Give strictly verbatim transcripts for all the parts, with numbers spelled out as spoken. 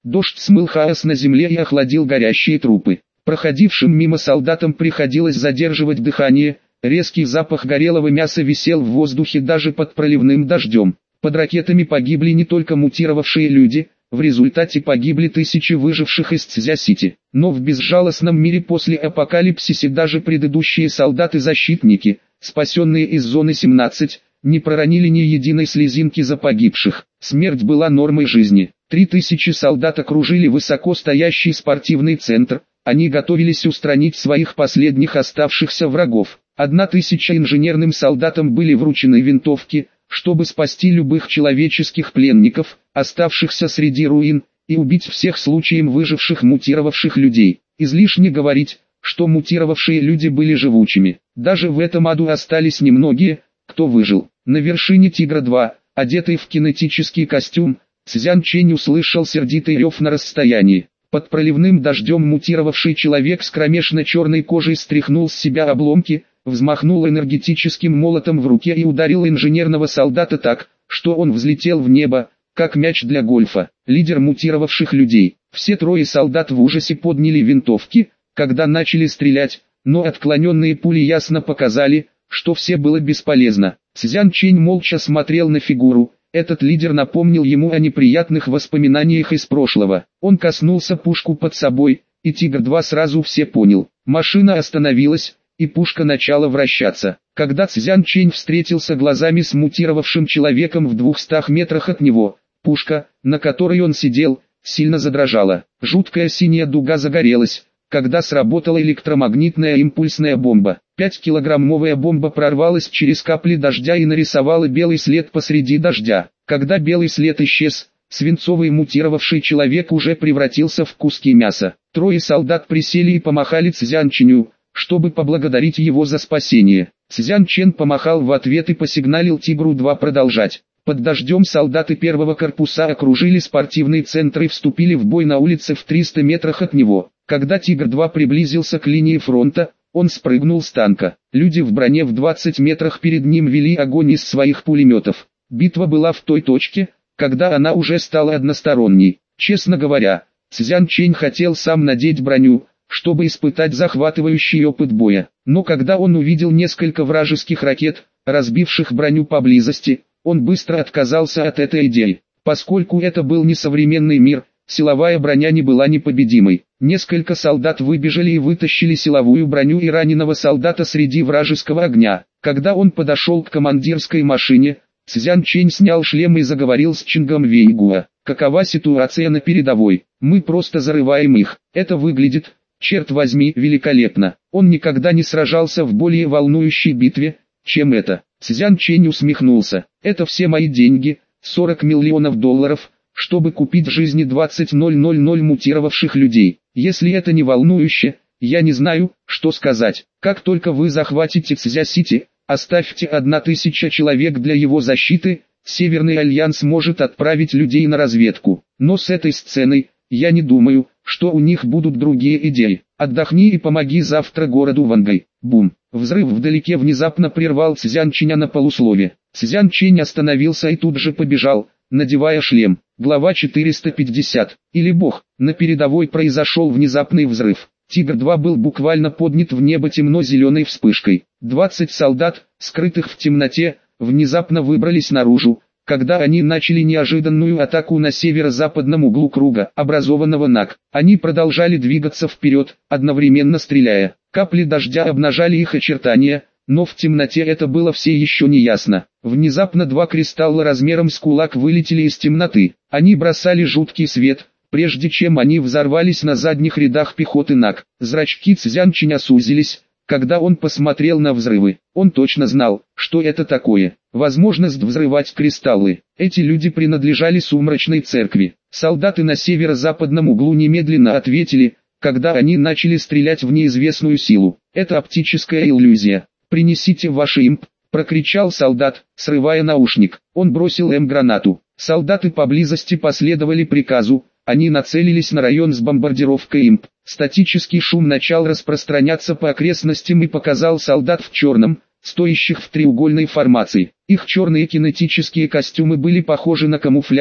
Дождь смыл хаос на земле и охладил горящие трупы. Проходившим мимо солдатам приходилось задерживать дыхание, резкий запах горелого мяса висел в воздухе даже под проливным дождем. Под ракетами погибли не только мутировавшие люди, в результате погибли тысячи выживших из Цзя-Сити. Но в безжалостном мире после апокалипсиса даже предыдущие солдаты-защитники, спасенные из зоны семнадцать, не проронили ни единой слезинки за погибших. Смерть была нормой жизни. Три тысячи солдат окружили высоко стоящий спортивный центр, они готовились устранить своих последних оставшихся врагов. Одна тысяча инженерным солдатам были вручены винтовки, чтобы спасти любых человеческих пленников, оставшихся среди руин, и убить всех случаем выживших мутировавших людей. Излишне говорить, что мутировавшие люди были живучими. Даже в этом аду остались немногие, кто выжил. На вершине Тигра-два, одетый в кинетический костюм, Цзян Чэнь услышал сердитый рев на расстоянии. Под проливным дождем мутировавший человек с кромешно-черной кожей стряхнул с себя обломки, взмахнул энергетическим молотом в руке и ударил инженерного солдата так, что он взлетел в небо, как мяч для гольфа. Лидер мутировавших людей. Все трое солдат в ужасе подняли винтовки, когда начали стрелять, но отклоненные пули ясно показали, что все было бесполезно. Цзян Чэнь молча смотрел на фигуру. Этот лидер напомнил ему о неприятных воспоминаниях из прошлого. Он коснулся пушку под собой, и Тигр-два сразу все понял. Машина остановилась, и пушка начала вращаться. Когда Цзян Чэнь встретился глазами с мутировавшим человеком в двухстах метрах от него, пушка, на которой он сидел, сильно задрожала. Жуткая синяя дуга загорелась, когда сработала электромагнитная импульсная бомба. Пятикилограммовая бомба прорвалась через капли дождя и нарисовала белый след посреди дождя. Когда белый след исчез, свинцовый мутировавший человек уже превратился в куски мяса. Трое солдат присели и помахали Цзян Чэню, чтобы поблагодарить его за спасение. Цзян Чэнь помахал в ответ и посигналил Тигру-два продолжать. Под дождем солдаты первого корпуса окружили спортивный центр и вступили в бой на улице в триста метрах от него. Когда Тигр-два приблизился к линии фронта, он спрыгнул с танка. Люди в броне в двадцати метрах перед ним вели огонь из своих пулеметов. Битва была в той точке, когда она уже стала односторонней. Честно говоря, Цзян Чэнь хотел сам надеть броню, чтобы испытать захватывающий опыт боя. Но когда он увидел несколько вражеских ракет, разбивших броню поблизости, он быстро отказался от этой идеи. Поскольку это был не современный мир, силовая броня не была непобедимой. Несколько солдат выбежали и вытащили силовую броню и раненого солдата среди вражеского огня. Когда он подошел к командирской машине, Цзян Чэнь снял шлем и заговорил с Чингом Вейгуа. «Какова ситуация на передовой? Мы просто зарываем их. Это выглядит, черт возьми, великолепно. Он никогда не сражался в более волнующей битве, чем это». Цзян Чэнь усмехнулся. «Это все мои деньги, сорок миллионов долларов, чтобы купить жизни двадцать тысяч мутировавших людей. Если это не волнующе, я не знаю, что сказать. Как только вы захватите Цзя-Сити, оставьте одна тысяча человек для его защиты, Северный Альянс может отправить людей на разведку. Но с этой сценой, я не думаю, что у них будут другие идеи. Отдохни и помоги завтра городу Вангай». Бум! Взрыв вдалеке внезапно прервал Цзян Чэня на полуслове. Цзян Чэнь остановился и тут же побежал, надевая шлем. Глава четыреста пятьдесят. Или бог, на передовой произошел внезапный взрыв. Тигр-два был буквально поднят в небо темно-зеленой вспышкой. двадцать солдат, скрытых в темноте, внезапно выбрались наружу, когда они начали неожиданную атаку на северо-западном углу круга, образованного НАК. Они продолжали двигаться вперед, одновременно стреляя. Капли дождя обнажали их очертания, но в темноте это было все еще не ясно. Внезапно два кристалла размером с кулак вылетели из темноты. Они бросали жуткий свет, прежде чем они взорвались на задних рядах пехоты НАК. Зрачки Цзян Чэня сузились, когда он посмотрел на взрывы. Он точно знал, что это такое. Возможность взрывать кристаллы. Эти люди принадлежали сумрачной церкви. Солдаты на северо-западном углу немедленно ответили, когда они начали стрелять в неизвестную силу. Это оптическая иллюзия. «Принесите ваш имп», — прокричал солдат, срывая наушник. Он бросил эм-гранату. Солдаты поблизости последовали приказу, они нацелились на район с бомбардировкой имп. Статический шум начал распространяться по окрестностям и показал солдат в черном, стоящих в треугольной формации. Их черные кинетические костюмы были похожи на камуфляж,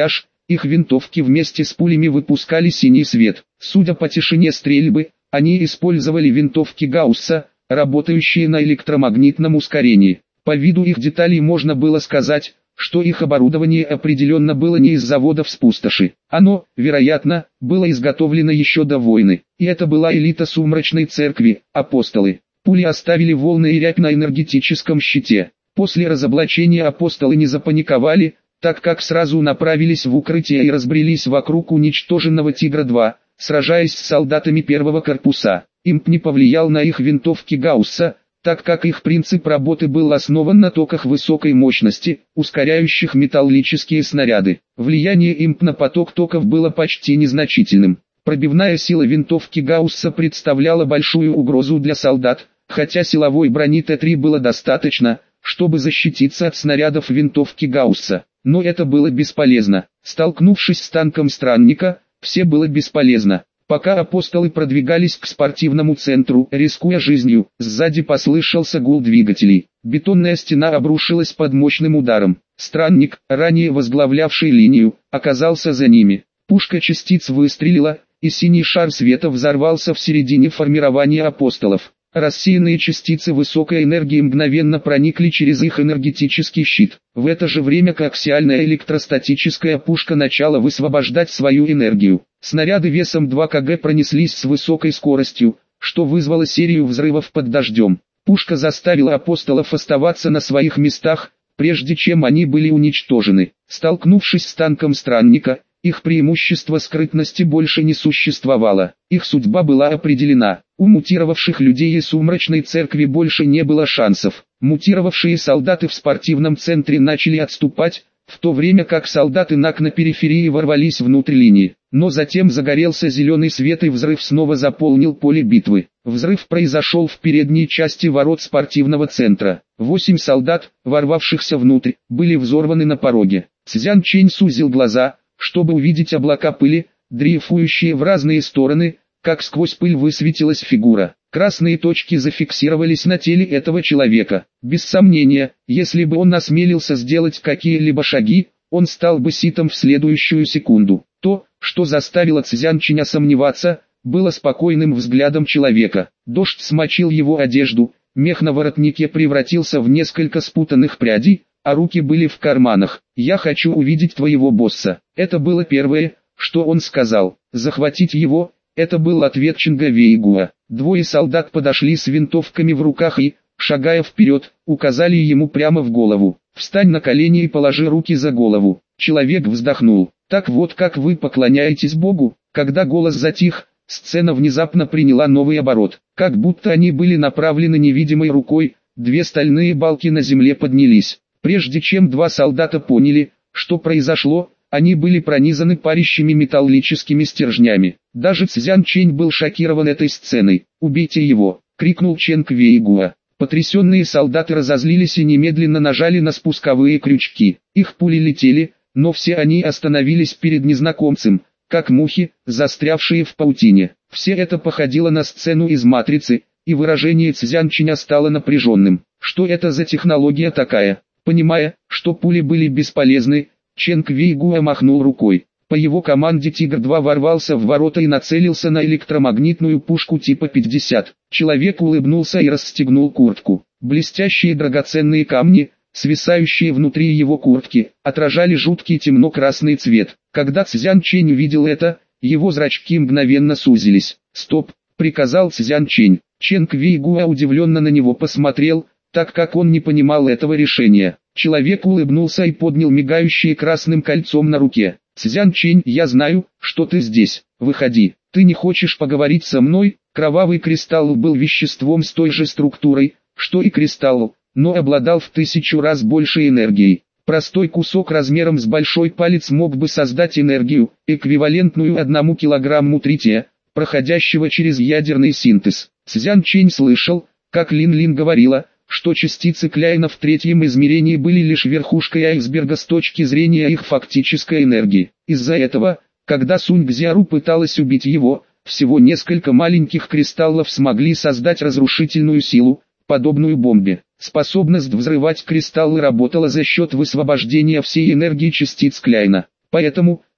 Их винтовки вместе с пулями выпускали синий свет. Судя по тишине стрельбы, они использовали винтовки Гаусса, работающие на электромагнитном ускорении. По виду их деталей можно было сказать, что их оборудование определенно было не из заводов с пустоши. Оно, вероятно, было изготовлено еще до войны. И это была элита сумрачной церкви, апостолы. Пули оставили волны и рябь на энергетическом щите. После разоблачения апостолы не запаниковали, так как сразу направились в укрытие и разбрелись вокруг уничтоженного Тигра-два, сражаясь с солдатами первого корпуса. Имп не повлиял на их винтовки Гаусса, так как их принцип работы был основан на токах высокой мощности, ускоряющих металлические снаряды. Влияние имп на поток токов было почти незначительным. Пробивная сила винтовки Гаусса представляла большую угрозу для солдат, хотя силовой брони Т три было достаточно, чтобы защититься от снарядов винтовки Гаусса. Но это было бесполезно. Столкнувшись с танком странника, все было бесполезно. Пока апостолы продвигались к спортивному центру, рискуя жизнью, сзади послышался гул двигателей. Бетонная стена обрушилась под мощным ударом. Странник, ранее возглавлявший линию, оказался за ними. Пушка частиц выстрелила, и синий шар света взорвался в середине формирования апостолов. Рассеянные частицы высокой энергии мгновенно проникли через их энергетический щит. В это же время коаксиальная электростатическая пушка начала высвобождать свою энергию. Снаряды весом два килограмма пронеслись с высокой скоростью, что вызвало серию взрывов под дождем. Пушка заставила апостолов оставаться на своих местах, прежде чем они были уничтожены. Столкнувшись с танком странника, их преимущество скрытности больше не существовало. Их судьба была определена. У мутировавших людей из сумрачной церкви больше не было шансов. Мутировавшие солдаты в спортивном центре начали отступать, в то время как солдаты НАК на периферии ворвались внутрь линии. Но затем загорелся зеленый свет и взрыв снова заполнил поле битвы. Взрыв произошел в передней части ворот спортивного центра. Восемь солдат, ворвавшихся внутрь, были взорваны на пороге. Цзян Чэнь сузил глаза, чтобы увидеть облака пыли, дрейфующие в разные стороны, как сквозь пыль высветилась фигура. Красные точки зафиксировались на теле этого человека. Без сомнения, если бы он осмелился сделать какие-либо шаги, он стал бы ситом в следующую секунду. То, что заставило Цзян Чэня сомневаться, было спокойным взглядом человека. Дождь смочил его одежду, мех на воротнике превратился в несколько спутанных прядей, а руки были в карманах. «Я хочу увидеть твоего босса». Это было первое, что он сказал. «Захватить его». Это был ответ Чинга Вейгуа. Двое солдат подошли с винтовками в руках и, шагая вперед, указали ему прямо в голову. «Встань на колени и положи руки за голову». Человек вздохнул. «Так вот как вы поклоняетесь Богу?» Когда голос затих, сцена внезапно приняла новый оборот. Как будто они были направлены невидимой рукой, две стальные балки на земле поднялись. Прежде чем два солдата поняли, что произошло, они были пронизаны парящими металлическими стержнями. Даже Цзян Чэнь был шокирован этой сценой. «Убейте его!» — крикнул Чэнг Вейгуа. Потрясенные солдаты разозлились и немедленно нажали на спусковые крючки. Их пули летели, но все они остановились перед незнакомцем, как мухи, застрявшие в паутине. Все это походило на сцену из «Матрицы», и выражение Цзян Чэня стало напряженным. Что это за технология такая? Понимая, что пули были бесполезны, Чэнг Вейгуа махнул рукой. По его команде Тигр-два ворвался в ворота и нацелился на электромагнитную пушку типа пятьдесят. Человек улыбнулся и расстегнул куртку. Блестящие драгоценные камни, свисающие внутри его куртки, отражали жуткий темно-красный цвет. Когда Цзян Чэнь увидел это, его зрачки мгновенно сузились. «Стоп!» — приказал Цзян Чэнь. Чэнг Вейгуа удивленно на него посмотрел, так как он не понимал этого решения. Человек улыбнулся и поднял мигающее красным кольцом на руке. «Цзян Чэнь, я знаю, что ты здесь. Выходи. Ты не хочешь поговорить со мной?» Кровавый кристалл был веществом с той же структурой, что и кристалл, но обладал в тысячу раз большей энергией. Простой кусок размером с большой палец мог бы создать энергию, эквивалентную одному килограмму трития, проходящего через ядерный синтез. Цзян Чэнь слышал, как Лин Лин говорила, что частицы Кляйна в третьем измерении были лишь верхушкой айсберга с точки зрения их фактической энергии. Из-за этого, когда Сунь Цзяру пыталась убить его, всего несколько маленьких кристаллов смогли создать разрушительную силу, подобную бомбе. Способность взрывать кристаллы работала за счет высвобождения всей энергии частиц Кляйна. Поэтому,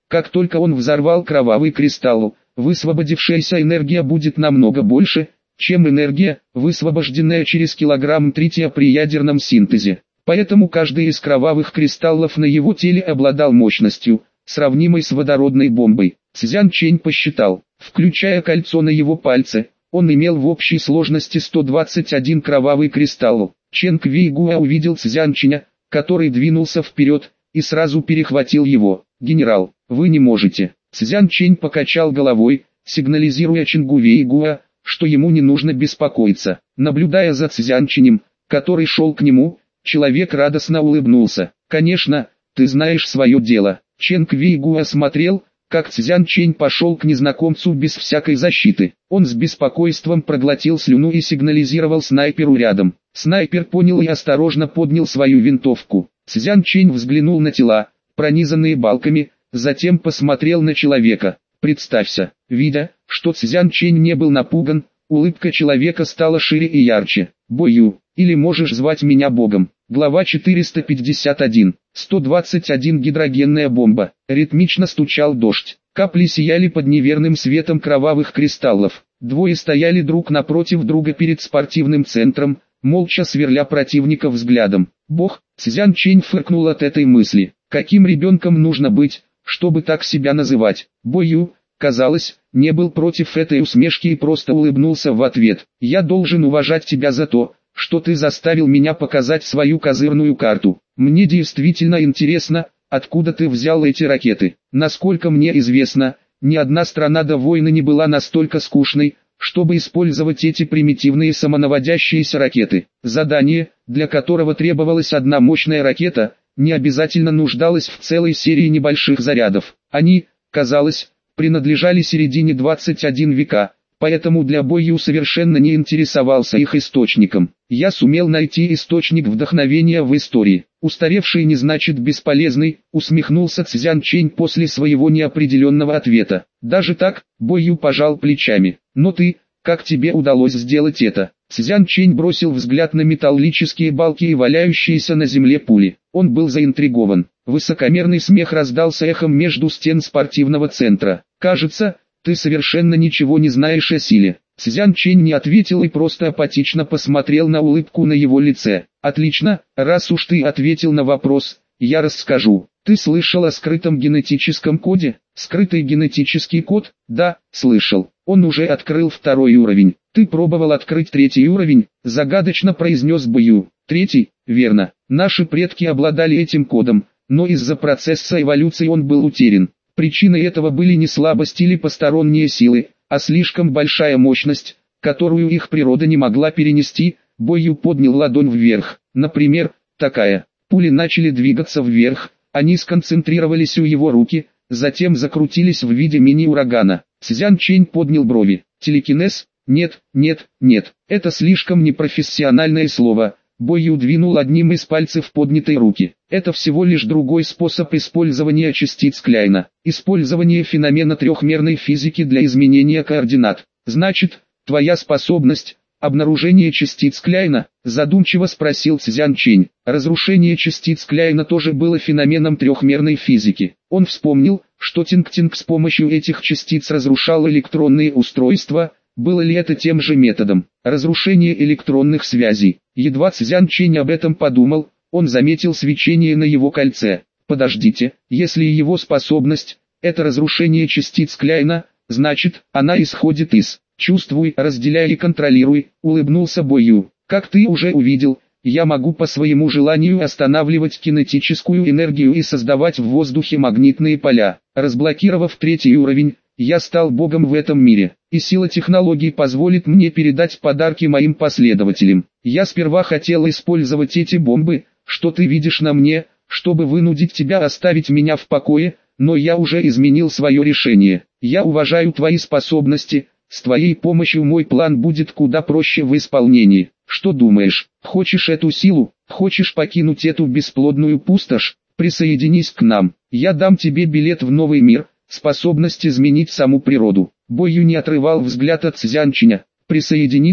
Как только он взорвал кровавый кристалл, высвободившаяся энергия будет намного больше, чем энергия, высвобожденная через килограмм трития при ядерном синтезе. Поэтому каждый из кровавых кристаллов на его теле обладал мощностью, сравнимой с водородной бомбой. Цзян Чэнь посчитал, включая кольцо на его пальце, он имел в общей сложности сто двадцать один кровавый кристалл. Чэнь Квейгуа увидел Цзян Чэня, который двинулся вперед, и сразу перехватил его. «Генерал, вы не можете». Цзян Чэнь покачал головой, сигнализируя Чэнь Квейгуа, что ему не нужно беспокоиться. Наблюдая за Цзян Чэнем, который шел к нему, человек радостно улыбнулся. «Конечно, ты знаешь свое дело». Чэнь Квейгуа смотрел, как Цзян Чэнь пошел к незнакомцу без всякой защиты. Он с беспокойством проглотил слюну и сигнализировал снайперу рядом. Снайпер понял и осторожно поднял свою винтовку. Цзян Чэнь взглянул на тела, пронизанные балками, затем посмотрел на человека. «Представься». Видя, что Цзян Чэнь не был напуган, улыбка человека стала шире и ярче. «Бою, или можешь звать меня Богом». Глава четыреста пятьдесят один. сто двадцать один гидрогенная бомба. Ритмично стучал дождь. Капли сияли под неверным светом кровавых кристаллов. Двое стояли друг напротив друга перед спортивным центром, молча сверля противника взглядом. «Бог», Цзян Чэнь фыркнул от этой мысли. Каким ребенком нужно быть, чтобы так себя называть? Бою, казалось, не был против этой усмешки и просто улыбнулся в ответ. «Я должен уважать тебя за то, что ты заставил меня показать свою козырную карту. Мне действительно интересно, откуда ты взял эти ракеты. Насколько мне известно, ни одна страна до войны не была настолько скучной, чтобы использовать эти примитивные самонаводящиеся ракеты. Задание, для которого требовалась одна мощная ракета, не обязательно нуждалось в целой серии небольших зарядов. Они, казалось, принадлежали середине двадцать первого века. Поэтому для Бою совершенно не интересовался их источником. Я сумел найти источник вдохновения в истории. Устаревший не значит бесполезный, усмехнулся Цзян Чэнь после своего неопределенного ответа. Даже так, Бою пожал плечами. Но ты, как тебе удалось сделать это? Цзян Чэнь бросил взгляд на металлические балки и валяющиеся на земле пули. Он был заинтригован. Высокомерный смех раздался эхом между стен спортивного центра. Кажется, ты совершенно ничего не знаешь о силе. Цзян Чэнь не ответил и просто апатично посмотрел на улыбку на его лице. Отлично, раз уж ты ответил на вопрос, я расскажу. Ты слышал о скрытом генетическом коде? Скрытый генетический код? Да, слышал. Он уже открыл второй уровень. Ты пробовал открыть третий уровень? Загадочно произнес Бою. Третий? Верно. Наши предки обладали этим кодом, но из-за процесса эволюции он был утерян. Причиной этого были не слабость или посторонние силы, а слишком большая мощность, которую их природа не могла перенести. Бою поднял ладонь вверх. Например, такая. Пули начали двигаться вверх, они сконцентрировались у его руки, затем закрутились в виде мини-урагана. Цзян Чэнь поднял брови. Телекинез? Нет, нет, нет. Это слишком непрофессиональное слово. Бою двинул одним из пальцев поднятой руки. Это всего лишь другой способ использования частиц Кляйна. Использование феномена трехмерной физики для изменения координат. Значит, твоя способность, обнаружение частиц Кляйна, задумчиво спросил Цзян Чэнь. Разрушение частиц Кляйна тоже было феноменом трехмерной физики. Он вспомнил, что Тинг-Тинг с помощью этих частиц разрушал электронные устройства. Было ли это тем же методом? Разрушение электронных связей. Едва Цзян Чэнь об этом подумал, он заметил свечение на его кольце. Подождите, если его способность – это разрушение частиц Кляйна, значит, она исходит из «чувствуй, разделяй и контролируй», улыбнулся Бою. Как ты уже увидел, я могу по своему желанию останавливать кинетическую энергию и создавать в воздухе магнитные поля. Разблокировав третий уровень, я стал богом в этом мире, и сила технологий позволит мне передать подарки моим последователям. Я сперва хотел использовать эти бомбы, что ты видишь на мне, чтобы вынудить тебя оставить меня в покое, но я уже изменил свое решение. Я уважаю твои способности, с твоей помощью мой план будет куда проще в исполнении. Что думаешь, хочешь эту силу, хочешь покинуть эту бесплодную пустошь? Присоединись к нам, я дам тебе билет в новый мир. Способность изменить саму природу. Бою не отрывал взгляд от Цзян Чэня. Присоединиться,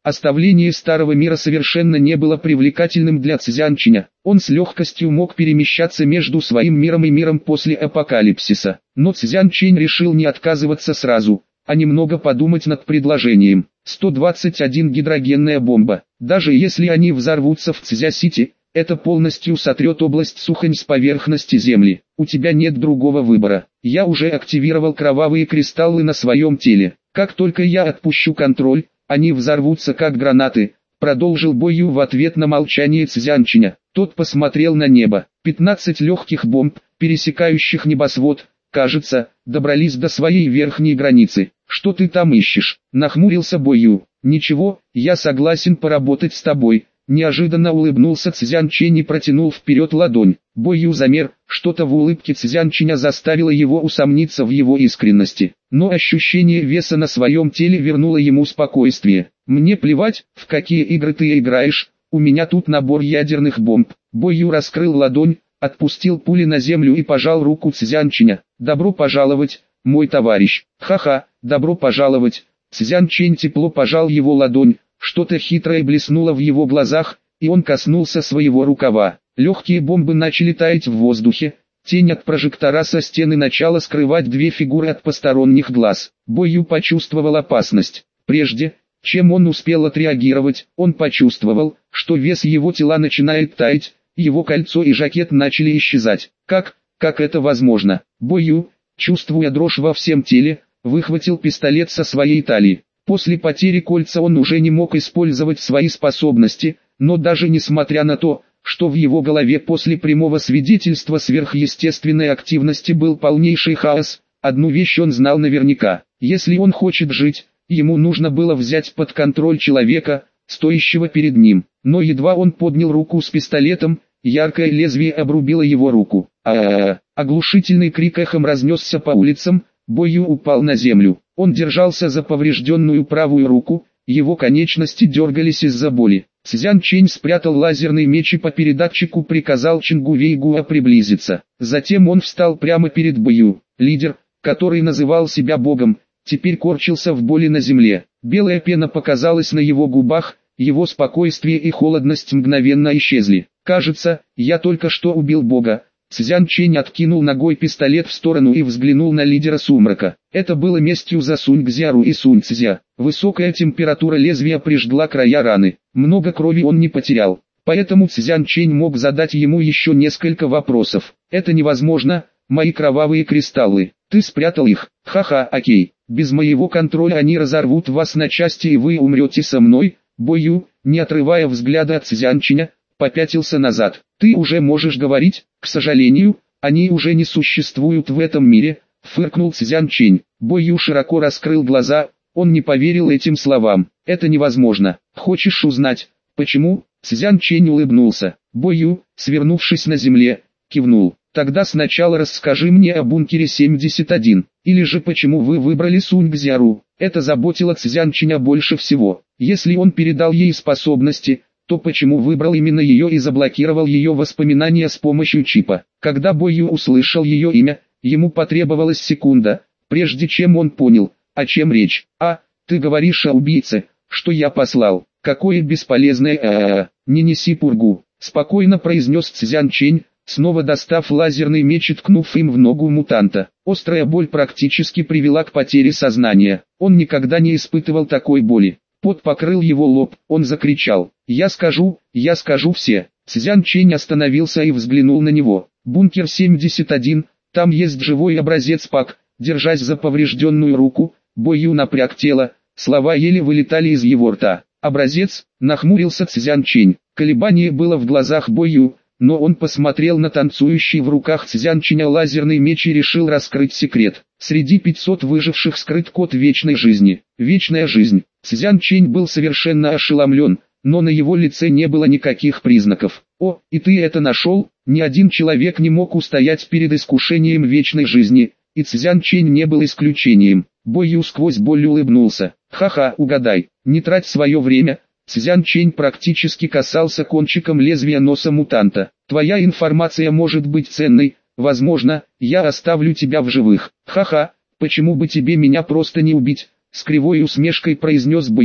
Оставление старого мира совершенно не было привлекательным для Цзянчиня. Он с легкостью мог перемещаться между своим миром и миром после апокалипсиса. Но Цзянчень решил не отказываться сразу, а немного подумать над предложением. сто двадцать один гидрогенная бомба. Даже если они взорвутся в Цзя-Сити, это полностью сотрет область Сухань с поверхности земли. У тебя нет другого выбора. Я уже активировал кровавые кристаллы на своем теле. Как только я отпущу контроль, они взорвутся как гранаты, продолжил Бою в ответ на молчание Цзянчиня. Тот посмотрел на небо. пятнадцать легких бомб, пересекающих небосвод, кажется, добрались до своей верхней границы. Что ты там ищешь? Нахмурился Бою. Ничего, я согласен поработать с тобой. Неожиданно улыбнулся Цзянчень и протянул вперед ладонь. Бою замер, что-то в улыбке Цзянчиня заставило его усомниться в его искренности. Но ощущение веса на своем теле вернуло ему спокойствие. «Мне плевать, в какие игры ты играешь, у меня тут набор ядерных бомб». Бою раскрыл ладонь, отпустил пули на землю и пожал руку Цзянчиня. «Добро пожаловать, мой товарищ». «Ха-ха, добро пожаловать». Цзянчень тепло пожал его ладонь. Что-то хитрое блеснуло в его глазах, и он коснулся своего рукава. Легкие бомбы начали таять в воздухе. Тень от прожектора со стены начала скрывать две фигуры от посторонних глаз. Бою почувствовал опасность. Прежде, чем он успел отреагировать, он почувствовал, что вес его тела начинает таять, его кольцо и жакет начали исчезать. Как, как это возможно? Бою, чувствуя дрожь во всем теле, выхватил пистолет со своей талии. После потери кольца он уже не мог использовать свои способности, но даже несмотря на то, что в его голове после прямого свидетельства сверхъестественной активности был полнейший хаос, одну вещь он знал наверняка: если он хочет жить, ему нужно было взять под контроль человека, стоящего перед ним. Но едва он поднял руку с пистолетом, яркое лезвие обрубило его руку. А-а-а! Оглушительный крик эхом разнесся по улицам. Бою упал на землю. Он держался за поврежденную правую руку, его конечности дергались из-за боли. Цзянчень спрятал лазерный меч и по передатчику приказал Чингу Вейгуа приблизиться. Затем он встал прямо перед Бою. Лидер, который называл себя богом, теперь корчился в боли на земле. Белая пена показалась на его губах, его спокойствие и холодность мгновенно исчезли. «Кажется, я только что убил бога». Цзянчень откинул ногой пистолет в сторону и взглянул на лидера сумрака. Это было местью за Сунь-Цзяру и Сунь-Цзя. Высокая температура лезвия прижгла края раны. Много крови он не потерял. Поэтому Цзянчень мог задать ему еще несколько вопросов. «Это невозможно, мои кровавые кристаллы. Ты спрятал их? Ха-ха, окей. Без моего контроля они разорвут вас на части и вы умрете со мной». Бою, не отрывая взгляда от Цзянченя, попятился назад. «Ты уже можешь говорить, к сожалению, они уже не существуют в этом мире», — фыркнул Цзянчень. Бою широко раскрыл глаза, он не поверил этим словам. «Это невозможно. Хочешь узнать, почему?» Цзянчень улыбнулся. Бою, свернувшись на земле, кивнул. «Тогда сначала расскажи мне о бункере семьдесят один, или же почему вы выбрали Сунь-Цзяру». Это заботило Цзянченя больше всего. Если он передал ей способности, то почему выбрал именно ее и заблокировал ее воспоминания с помощью чипа? Когда Бою услышал ее имя, ему потребовалась секунда, прежде чем он понял, о чем речь. «А, ты говоришь о убийце, что я послал. Какое бесполезное а-а-а, не неси пургу», — спокойно произнес Цзянчень, снова достав лазерный меч и ткнув им в ногу мутанта. Острая боль практически привела к потере сознания. Он никогда не испытывал такой боли. Пот покрыл его лоб, он закричал: «Я скажу, я скажу все». Цзянчень остановился и взглянул на него. «Бункер семьдесят один, там есть живой образец Пак». Держась за поврежденную руку, Бою напряг тело, слова еле вылетали из его рта. «Образец?» — нахмурился Цзянчень. Колебание было в глазах Бою, но он посмотрел на танцующий в руках Цзянченя лазерный меч и решил раскрыть секрет. Среди пятисот выживших скрыт код вечной жизни. Вечная жизнь. Цзянчень был совершенно ошеломлен, но на его лице не было никаких признаков. «О, и ты это нашел?» Ни один человек не мог устоять перед искушением вечной жизни, и Цзянчень не был исключением. Бою сквозь боль улыбнулся. «Ха-ха, угадай, не трать свое время». Цзянчень практически касался кончиком лезвия носа мутанта. «Твоя информация может быть ценной, возможно, я оставлю тебя в живых». «Ха-ха, почему бы тебе меня просто не убить?» С кривой усмешкой произнес Бою.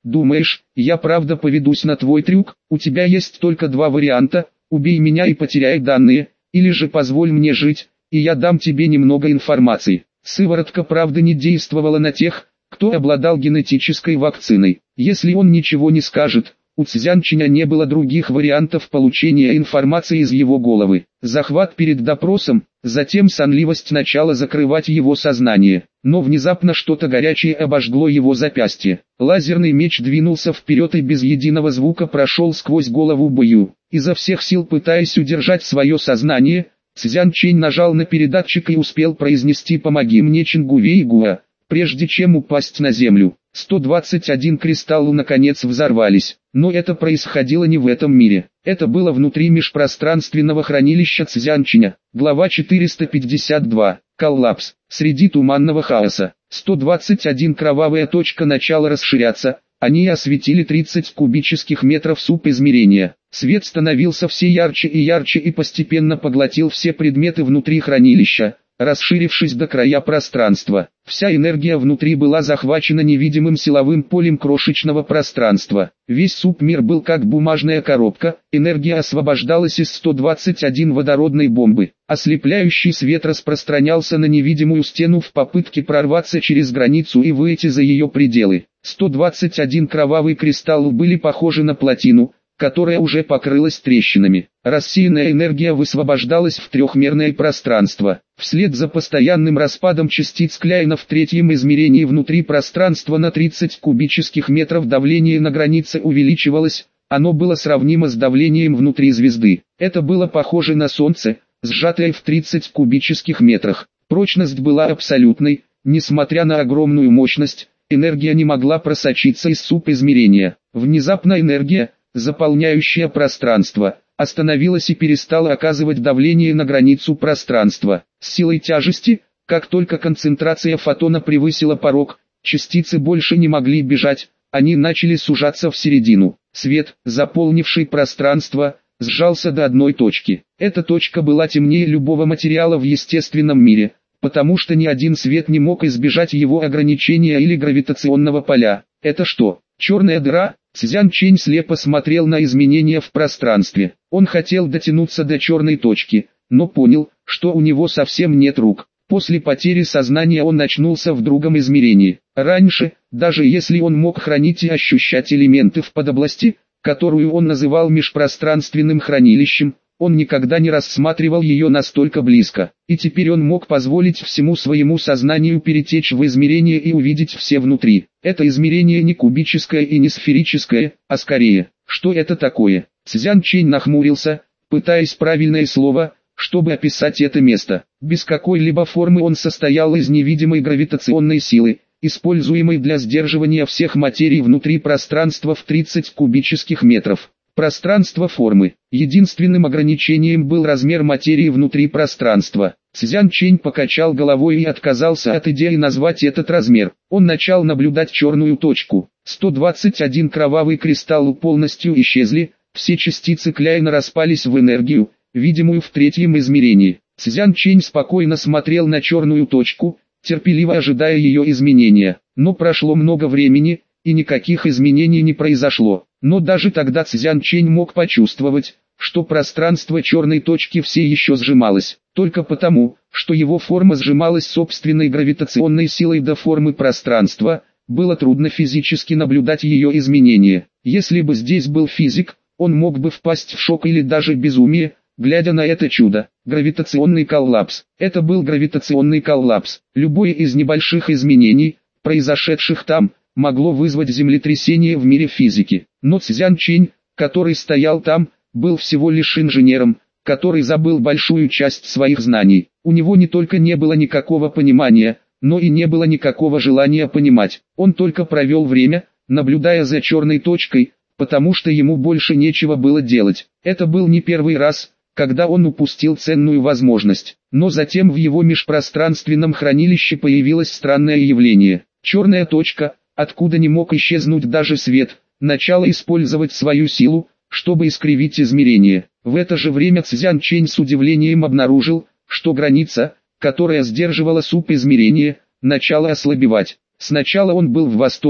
Думаешь, я правда поведусь на твой трюк? У тебя есть только два варианта: убей меня и потеряй данные, или же позволь мне жить, и я дам тебе немного информации. Сыворотка правда не действовала на тех, кто обладал генетической вакциной. Если он ничего не скажет, у Цзянчиня не было других вариантов получения информации из его головы. Захват перед допросом, затем сонливость начала закрывать его сознание. Но внезапно что-то горячее обожгло его запястье. Лазерный меч двинулся вперед и без единого звука прошел сквозь голову Бэю. Изо всех сил пытаясь удержать свое сознание, Цзянчень нажал на передатчик и успел произнести «Помоги мне, Чингувейгуа», прежде чем упасть на землю. сто двадцать один кристаллы наконец взорвались. Но это происходило не в этом мире. Это было внутри межпространственного хранилища Цзянчиня. Глава четыреста пятьдесят два. Коллапс. Среди туманного хаоса. сто двадцать один кровавая точка начала расширяться. Они осветили тридцать кубических метров субизмерения. Свет становился все ярче и ярче и постепенно поглотил все предметы внутри хранилища, расширившись до края пространства. Вся энергия внутри была захвачена невидимым силовым полем крошечного пространства. Весь субмир был как бумажная коробка, энергия освобождалась из сто двадцать один водородной бомбы. Ослепляющий свет распространялся на невидимую стену в попытке прорваться через границу и выйти за ее пределы. сто двадцать один кровавый кристалл были похожи на плотину, которая уже покрылась трещинами. Рассеянная энергия высвобождалась в трехмерное пространство. Вслед за постоянным распадом частиц Кляйна в третьем измерении внутри пространства на тридцать кубических метров давление на границе увеличивалось, оно было сравнимо с давлением внутри звезды. Это было похоже на Солнце, сжатое в тридцать кубических метрах. Прочность была абсолютной, несмотря на огромную мощность, энергия не могла просочиться из субизмерения. Внезапно энергия, заполняющая пространство, остановилась и перестала оказывать давление на границу пространства. С силой тяжести, как только концентрация фотона превысила порог, частицы больше не могли бежать, они начали сужаться в середину. Свет, заполнивший пространство, сжался до одной точки. Эта точка была темнее любого материала в естественном мире, потому что ни один свет не мог избежать его ограничения или гравитационного поля. Это что, черная дыра? Цзянчень слепо смотрел на изменения в пространстве. Он хотел дотянуться до черной точки, но понял, что у него совсем нет рук. После потери сознания он очнулся в другом измерении. Раньше, даже если он мог хранить и ощущать элементы в подобласти, которую он называл межпространственным хранилищем, он никогда не рассматривал ее настолько близко. И теперь он мог позволить всему своему сознанию перетечь в измерение и увидеть все внутри. Это измерение не кубическое и не сферическое, а скорее, что это такое? Цзянчень нахмурился, пытаясь правильное слово, чтобы описать это место. Без какой-либо формы он состоял из невидимой гравитационной силы, используемой для сдерживания всех материй внутри пространства в тридцать кубических метров. Пространство формы. Единственным ограничением был размер материи внутри пространства. Цзянчень покачал головой и отказался от идеи назвать этот размер. Он начал наблюдать черную точку. сто двадцать один кровавый кристалл полностью исчезли, все частицы Кляйна распались в энергию, видимую в третьем измерении. Цзянчень спокойно смотрел на черную точку, терпеливо ожидая ее изменения. Но прошло много времени, и никаких изменений не произошло. Но даже тогда Цзянчень мог почувствовать, что пространство черной точки все еще сжималось, только потому, что его форма сжималась собственной гравитационной силой до формы пространства, было трудно физически наблюдать ее изменения. Если бы здесь был физик, он мог бы впасть в шок или даже безумие, глядя на это чудо. Гравитационный коллапс. Это был гравитационный коллапс. Любое из небольших изменений, произошедших там, могло вызвать землетрясение в мире физики. Но Цзянчень, который стоял там, был всего лишь инженером, который забыл большую часть своих знаний. У него не только не было никакого понимания, но и не было никакого желания понимать. Он только провел время, наблюдая за черной точкой, потому что ему больше нечего было делать. Это был не первый раз, когда он упустил ценную возможность. Но затем в его межпространственном хранилище появилось странное явление. Черная точка, откуда не мог исчезнуть даже свет, начала использовать свою силу, чтобы искривить измерение. В это же время Цзянчень с удивлением обнаружил, что граница, которая сдерживала субизмерение, начала ослабевать. Сначала он был в восторге,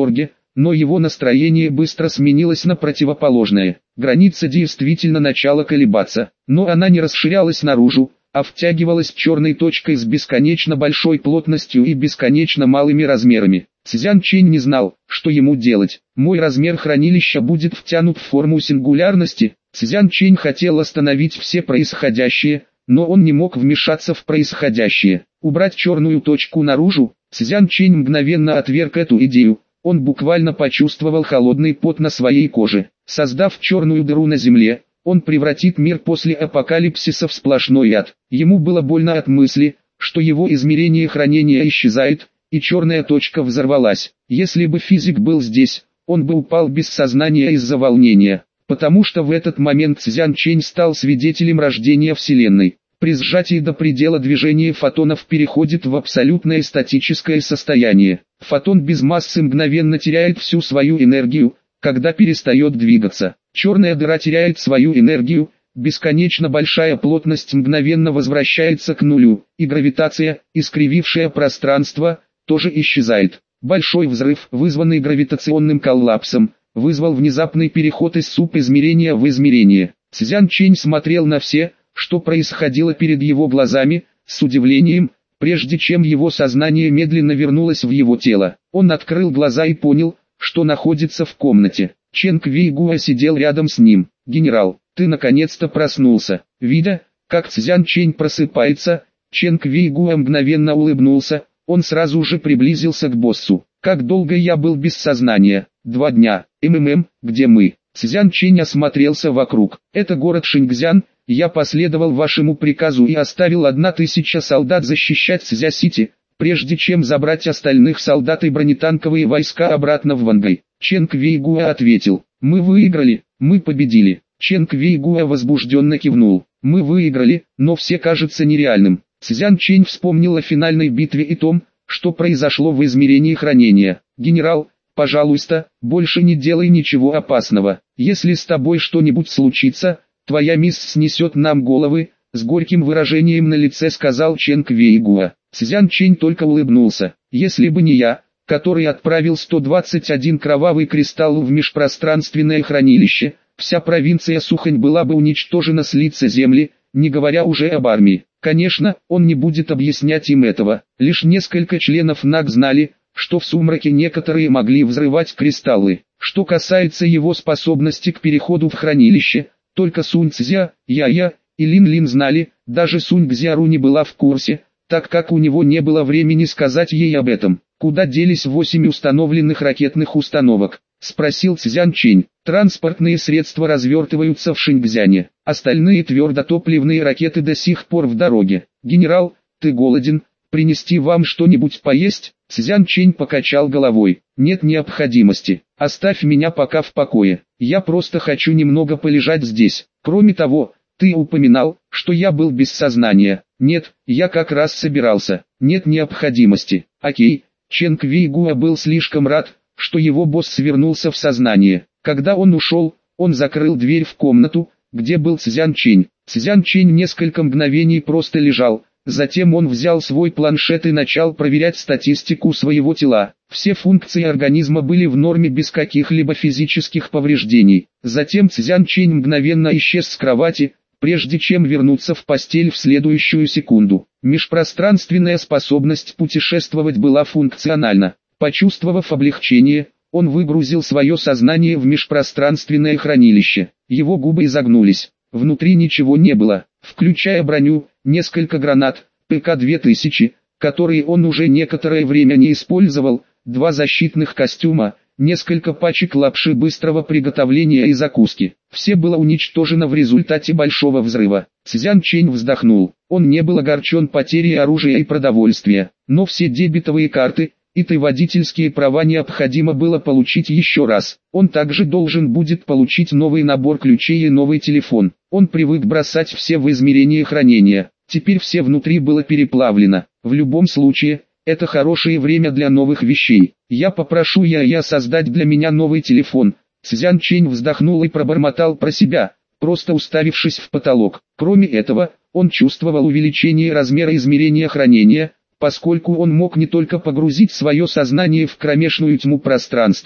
но его настроение быстро сменилось на противоположное. Граница действительно начала колебаться, но она не расширялась наружу, а втягивалась черной точкой с бесконечно большой плотностью и бесконечно малыми размерами. Цзян Чэнь не знал, что ему делать. Мой размер хранилища будет втянут в форму сингулярности. Цзян Чэнь хотел остановить все происходящее, но он не мог вмешаться в происходящее. Убрать черную точку наружу? Цзян Чэнь мгновенно отверг эту идею. Он буквально почувствовал холодный пот на своей коже. Создав черную дыру на земле, он превратит мир после апокалипсиса в сплошной ад. Ему было больно от мысли, что его измерение хранения исчезает, и черная точка взорвалась. Если бы физик был здесь, он бы упал без сознания из-за волнения, потому что в этот момент Цзян Чэнь стал свидетелем рождения Вселенной. При сжатии до предела движение фотонов переходит в абсолютное статическое состояние. Фотон без массы мгновенно теряет всю свою энергию, когда перестает двигаться. Черная дыра теряет свою энергию, бесконечно большая плотность мгновенно возвращается к нулю, и гравитация, искривившая пространство, тоже исчезает. Большой взрыв, вызванный гравитационным коллапсом, вызвал внезапный переход из субизмерения в измерение. Цзян Чэнь смотрел на все, что происходило перед его глазами, с удивлением, прежде чем его сознание медленно вернулось в его тело. Он открыл глаза и понял, что находится в комнате. Чен Квейгуа сидел рядом с ним. «Генерал, ты наконец-то проснулся». Видя, как Цзян Чэнь просыпается, Чен Квейгуа мгновенно улыбнулся, он сразу же приблизился к боссу. «Как долго я был без сознания?» «Два дня. МММ, где мы?» Цзян Чэнь осмотрелся вокруг. «Это город Шиньцзян. Я последовал вашему приказу и оставил одна тысяча солдат защищать Цзя-Сити, прежде чем забрать остальных солдат и бронетанковые войска обратно в Вангай». Чен Квейгуа ответил: «Мы выиграли, мы победили». Чен Квейгуа возбужденно кивнул: «Мы выиграли, но все кажется нереальным». Цзян Чэнь вспомнил о финальной битве и том, что произошло в измерении хранения. «Генерал, пожалуйста, больше не делай ничего опасного. Если с тобой что-нибудь случится, твоя мисс снесет нам головы», — с горьким выражением на лице сказал Чен Квейгуа. Цзян Чэнь только улыбнулся. «Если бы не я, который отправил сто двадцать один кровавый кристалл в межпространственное хранилище, вся провинция Сухань была бы уничтожена с лица земли, не говоря уже об армии». Конечно, он не будет объяснять им этого. Лишь несколько членов НАК знали, что в сумраке некоторые могли взрывать кристаллы. Что касается его способности к переходу в хранилище, только Сунь Цзя, Я-Я и Лин Лин знали, даже Сунь Цзяру не была в курсе, так как у него не было времени сказать ей об этом. «Куда делись восемь установленных ракетных установок?» — спросил Цзян Чэнь. «Транспортные средства развертываются в Шиньцзяне. Остальные твердотопливные ракеты до сих пор в дороге. Генерал, ты голоден? Принести вам что-нибудь поесть?» Цзян Чэнь покачал головой. «Нет необходимости. Оставь меня пока в покое. Я просто хочу немного полежать здесь. Кроме того, ты упоминал, что я был без сознания». «Нет, я как раз собирался. Нет необходимости». «Окей». Чен Квейгуа был слишком рад, что его босс вернулся в сознание. Когда он ушел, он закрыл дверь в комнату, где был Цзян Чэнь. Цзян Чэнь несколько мгновений просто лежал, затем он взял свой планшет и начал проверять статистику своего тела. Все функции организма были в норме без каких-либо физических повреждений. Затем Цзян Чэнь мгновенно исчез с кровати, прежде чем вернуться в постель в следующую секунду. Межпространственная способность путешествовать была функциональна. Почувствовав облегчение, он выгрузил свое сознание в межпространственное хранилище. Его губы изогнулись. Внутри ничего не было, включая броню, несколько гранат, ПК две тысячи, которые он уже некоторое время не использовал, два защитных костюма, несколько пачек лапши быстрого приготовления и закуски. Все было уничтожено в результате большого взрыва. Цзян Чэнь вздохнул. Он не был огорчен потерей оружия и продовольствия, но все дебетовые карты и водительские права необходимо было получить еще раз. Он также должен будет получить новый набор ключей и новый телефон. Он привык бросать все в измерение хранения. Теперь все внутри было переплавлено. В любом случае, это хорошее время для новых вещей. Я попрошу Я-Я создать для меня новый телефон. Цзян Чэнь вздохнул и пробормотал про себя, просто уставившись в потолок. Кроме этого, он чувствовал увеличение размера измерения хранения, поскольку он мог не только погрузить свое сознание в кромешную тьму пространства,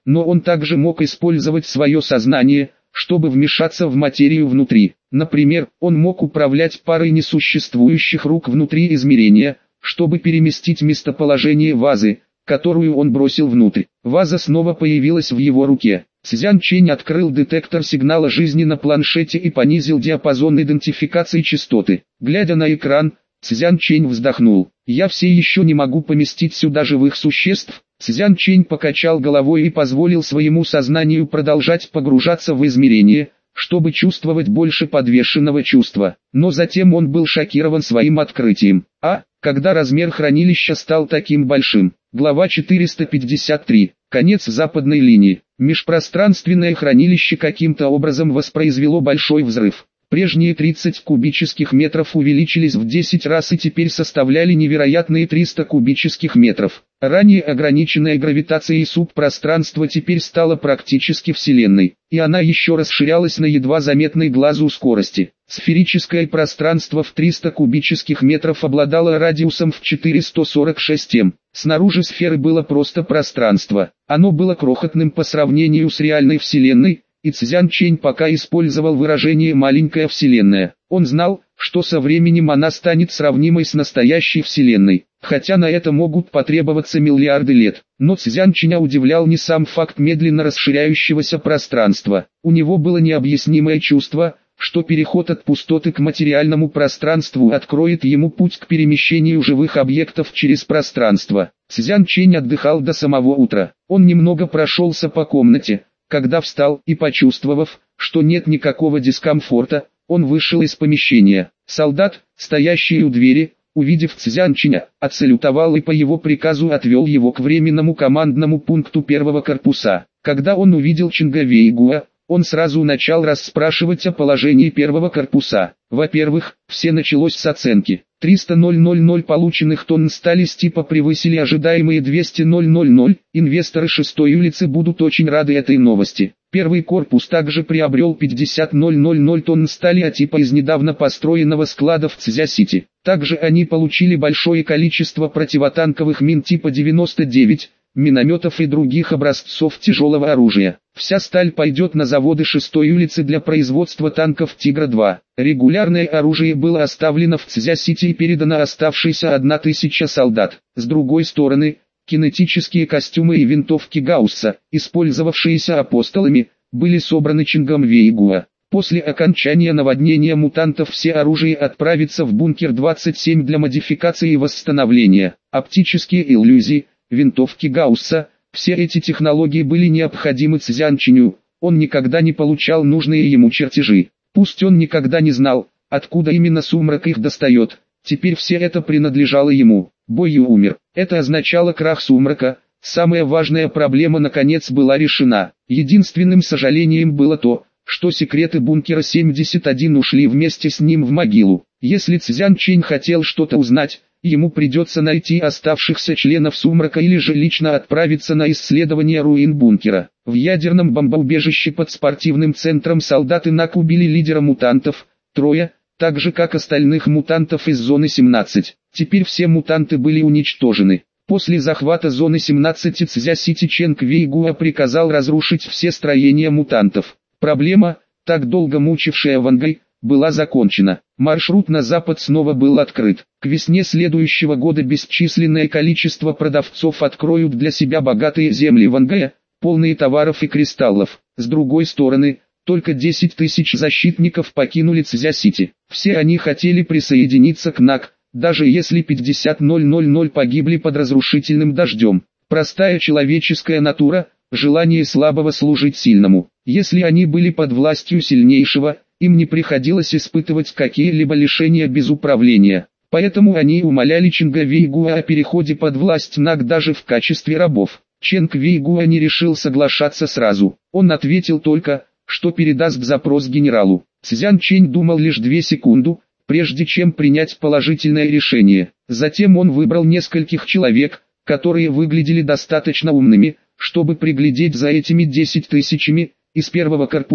но он также мог использовать свое сознание, чтобы вмешаться в материю внутри. Например, он мог управлять парой несуществующих рук внутри измерения, чтобы переместить местоположение вазы, которую он бросил внутрь. Ваза снова появилась в его руке. Цзян Чэнь открыл детектор сигнала жизни на планшете и понизил диапазон идентификации частоты. Глядя на экран, Цзян Чэнь вздохнул. «Я все еще не могу поместить сюда живых существ». Цзян Чэнь покачал головой и позволил своему сознанию продолжать погружаться в измерение, чтобы чувствовать больше подвешенного чувства. Но затем он был шокирован своим открытием. А, когда размер хранилища стал таким большим. Глава четыреста пятьдесят три. Конец западной линии. Межпространственное хранилище каким-то образом воспроизвело большой взрыв. Прежние тридцать кубических метров увеличились в десять раз и теперь составляли невероятные триста кубических метров. Ранее ограниченная гравитацией субпространство теперь стало практически Вселенной, и она еще расширялась на едва заметной глазу скорости. Сферическое пространство в триста кубических метров обладало радиусом в четыреста сорок шесть м. Снаружи сферы было просто пространство. Оно было крохотным по сравнению с реальной Вселенной, и Цзян Чэнь пока использовал выражение «маленькая Вселенная». Он знал, что со временем она станет сравнимой с настоящей Вселенной, хотя на это могут потребоваться миллиарды лет. Но Цзян Чэня удивлял не сам факт медленно расширяющегося пространства. У него было необъяснимое чувство, что переход от пустоты к материальному пространству откроет ему путь к перемещению живых объектов через пространство. Цзян Чэнь отдыхал до самого утра. Он немного прошелся по комнате. Когда встал и почувствовав, что нет никакого дискомфорта, он вышел из помещения. Солдат, стоящий у двери, увидев Цзян Чэня, отсалютовал и по его приказу отвел его к временному командному пункту первого корпуса. Когда он увидел Чинга Вэйгуа, он сразу начал расспрашивать о положении первого корпуса. Во-первых, все началось с оценки. триста тысяч полученных тонн стали с типа превысили ожидаемые двести тысяч. Инвесторы шестой улицы будут очень рады этой новости. Первый корпус также приобрел пятьдесят тысяч тонн стали от типа из недавно построенного склада в Цзя-Сити. Также они получили большое количество противотанковых мин типа девяносто девять, минометов и других образцов тяжелого оружия. Вся сталь пойдет на заводы шестой улицы для производства танков «Тигра-два». Регулярное оружие было оставлено в Цзя-Сити и передано оставшейся одна тысяча солдат. С другой стороны, кинетические костюмы и винтовки Гаусса, использовавшиеся апостолами, были собраны Чингом Вэйгуа. После окончания наводнения мутантов все оружие отправится в бункер двадцать семь для модификации и восстановления. Оптические иллюзии, винтовки Гаусса, все эти технологии были необходимы Цзян Чэню. Он никогда не получал нужные ему чертежи. Пусть он никогда не знал, откуда именно Сумрак их достает, теперь все это принадлежало ему. Бойю умер. Это означало крах Сумрака. Самая важная проблема наконец была решена. Единственным сожалением было то, что секреты бункера семьдесят один ушли вместе с ним в могилу. Если Цзян Чэнь хотел что-то узнать, ему придется найти оставшихся членов Сумрака или же лично отправиться на исследование руин бункера. В ядерном бомбоубежище под спортивным центром солдаты НАК убили лидера мутантов, Троя, так же как остальных мутантов из зоны семнадцать. Теперь все мутанты были уничтожены. После захвата зоны семнадцать Цзя-Сити Чэнг Вэйгуа приказал разрушить все строения мутантов. Проблема, так долго мучившая Вангай, была закончена. Маршрут на запад снова был открыт. К весне следующего года бесчисленное количество продавцов откроют для себя богатые земли Вангая, полные товаров и кристаллов. С другой стороны, только десять тысяч защитников покинули Цзя-Сити. Все они хотели присоединиться к НАК, даже если пятьдесят тысяч погибли под разрушительным дождем. Простая человеческая натура, желание слабого служить сильному. Если они были под властью сильнейшего, им не приходилось испытывать какие-либо лишения без управления. Поэтому они умоляли Чинга Вэйгуа о переходе под власть НАК даже в качестве рабов. Чэнг Вэйгуа не решил соглашаться сразу. Он ответил только, что передаст запрос генералу. Цзян Чэнь думал лишь две секунды, прежде чем принять положительное решение. Затем он выбрал нескольких человек, которые выглядели достаточно умными, чтобы приглядеть за этими десять тысячами, из первого корпуса,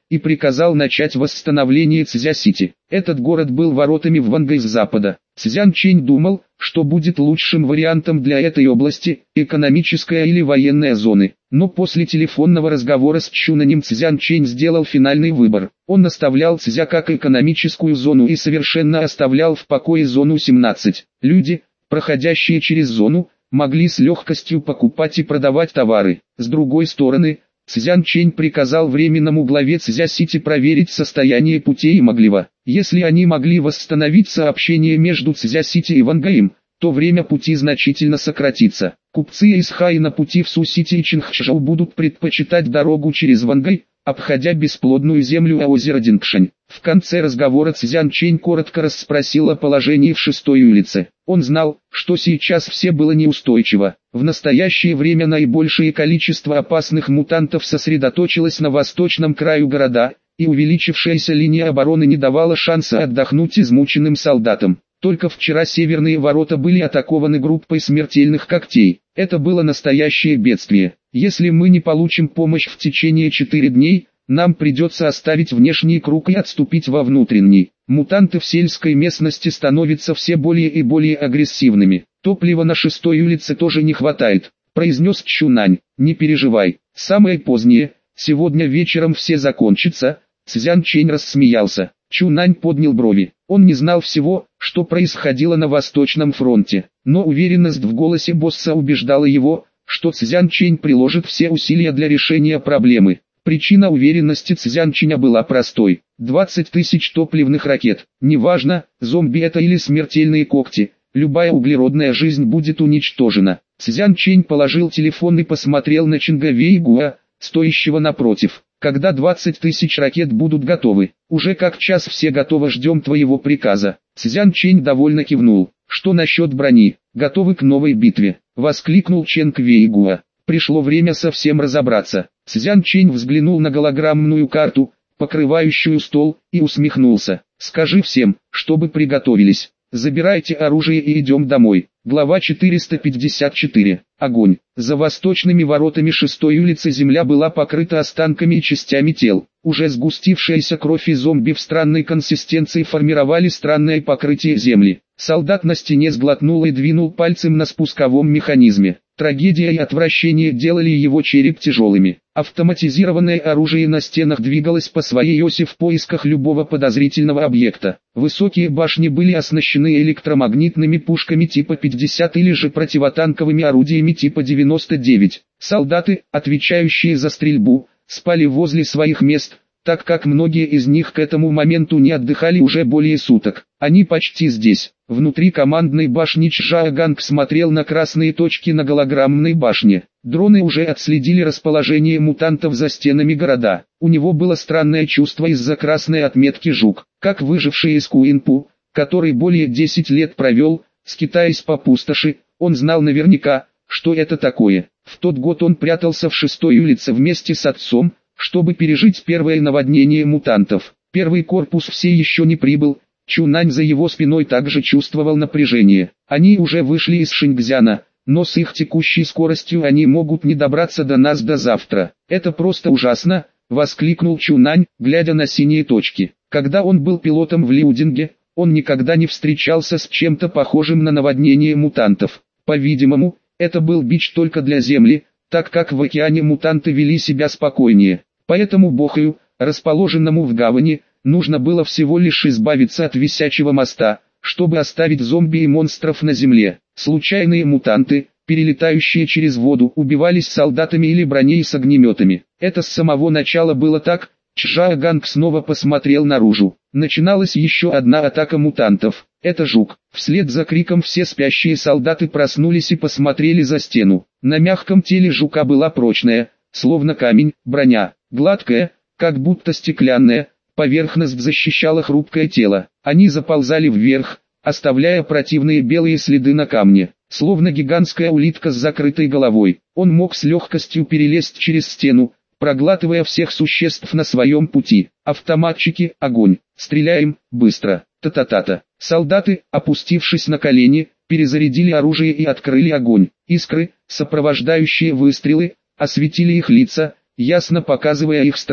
и приказал начать восстановление Цзя-Сити. Этот город был воротами в Вангай с запада. Цзян Чэнь думал, что будет лучшим вариантом для этой области, экономическая или военная зоны. Но после телефонного разговора с Чунанем Цзян Чэнь сделал финальный выбор. Он оставлял Цзя как экономическую зону и совершенно оставлял в покое зону семнадцать. Люди, проходящие через зону, могли с легкостью покупать и продавать товары. С другой стороны, Цзян Чэнь приказал временному главе Цзя-Сити проверить состояние путей и Моглива. Если они могли восстановить сообщение между Цзя-Сити и Вангаем, то время пути значительно сократится. Купцы из Хай на пути в Су-Сити и Чингчжоу будут предпочитать дорогу через Вангай, обходя бесплодную землю и озеро Дингшань. В конце разговора Цзян Чэнь коротко расспросил о положении в шестой улице. Он знал, что сейчас все было неустойчиво. В настоящее время наибольшее количество опасных мутантов сосредоточилось на восточном краю города, и увеличившаяся линия обороны не давала шанса отдохнуть измученным солдатам. Только вчера северные ворота были атакованы группой смертельных когтей. Это было настоящее бедствие. Если мы не получим помощь в течение четырех дней, нам придется оставить внешний круг и отступить во внутренний. Мутанты в сельской местности становятся все более и более агрессивными. Топлива на шестой улице тоже не хватает, произнес Чунань. Не переживай, самое позднее, сегодня вечером все закончится. Цзян Чэнь рассмеялся. Чунань поднял брови. Он не знал всего, что происходило на Восточном фронте, но уверенность в голосе босса убеждала его, что Цзян Чэнь приложит все усилия для решения проблемы. Причина уверенности Цзян Чэня была простой. двадцать тысяч топливных ракет. Неважно, зомби это или смертельные когти, любая углеродная жизнь будет уничтожена. Цзян Чэнь положил телефон и посмотрел на Чинга Вэйгуа, стоящего напротив. Когда двадцать тысяч ракет будут готовы? Уже как час все готовы, ждем твоего приказа. Цзян Чэнь довольно кивнул. Что насчет брони? Готовы к новой битве? Воскликнул Ченг Вэйгуа. Пришло время совсем разобраться. Цзян Чэнь взглянул на голограммную карту, покрывающую стол, и усмехнулся. Скажи всем, чтобы приготовились. Забирайте оружие и идем домой. Глава четыреста пятьдесят четыре. Огонь. За восточными воротами шестой улицы земля была покрыта останками и частями тел. Уже сгустившаяся кровь и зомби в странной консистенции формировали странное покрытие земли. Солдат на стене сглотнул и двинул пальцем на спусковом механизме. Трагедия и отвращение делали его череп тяжелыми. Автоматизированное оружие на стенах двигалось по своей оси в поисках любого подозрительного объекта. Высокие башни были оснащены электромагнитными пушками типа пятьдесят или же противотанковыми орудиями типа девяносто девять. Солдаты, отвечающие за стрельбу, спали возле своих мест, так как многие из них к этому моменту не отдыхали уже более суток. Они почти здесь. Внутри командной башни Чжаоганг смотрел на красные точки на голограммной башне. Дроны уже отследили расположение мутантов за стенами города. У него было странное чувство из-за красной отметки «Жук», как выживший из Куинпу, который более десять лет провел, скитаясь по пустоши, он знал наверняка, что это такое. В тот год он прятался в шестой улице вместе с отцом, чтобы пережить первое наводнение мутантов. Первый корпус все еще не прибыл. Чунань за его спиной также чувствовал напряжение. Они уже вышли из Шингзяна, но с их текущей скоростью они могут не добраться до нас до завтра. Это просто ужасно, воскликнул Чунань, глядя на синие точки. Когда он был пилотом в Лиудинге, он никогда не встречался с чем-то похожим на наводнение мутантов. По-видимому, это был бич только для Земли, так как в океане мутанты вели себя спокойнее. Поэтому Бохаю, расположенному в гавани, нужно было всего лишь избавиться от висячего моста, чтобы оставить зомби и монстров на земле. Случайные мутанты, перелетающие через воду, убивались солдатами или броней с огнеметами. Это с самого начала было так. Чжаоганг снова посмотрел наружу. Начиналась еще одна атака мутантов. Это жук. Вслед за криком все спящие солдаты проснулись и посмотрели за стену. На мягком теле жука была прочная, словно камень, броня, гладкая, как будто стеклянная. Поверхность защищала хрупкое тело. Они заползали вверх, оставляя противные белые следы на камне. Словно гигантская улитка с закрытой головой, он мог с легкостью перелезть через стену, проглатывая всех существ на своем пути. Автоматчики, огонь, стреляем, быстро, та-та-та-та. Солдаты, опустившись на колени, перезарядили оружие и открыли огонь. Искры, сопровождающие выстрелы, осветили их лица, ясно показывая их страх.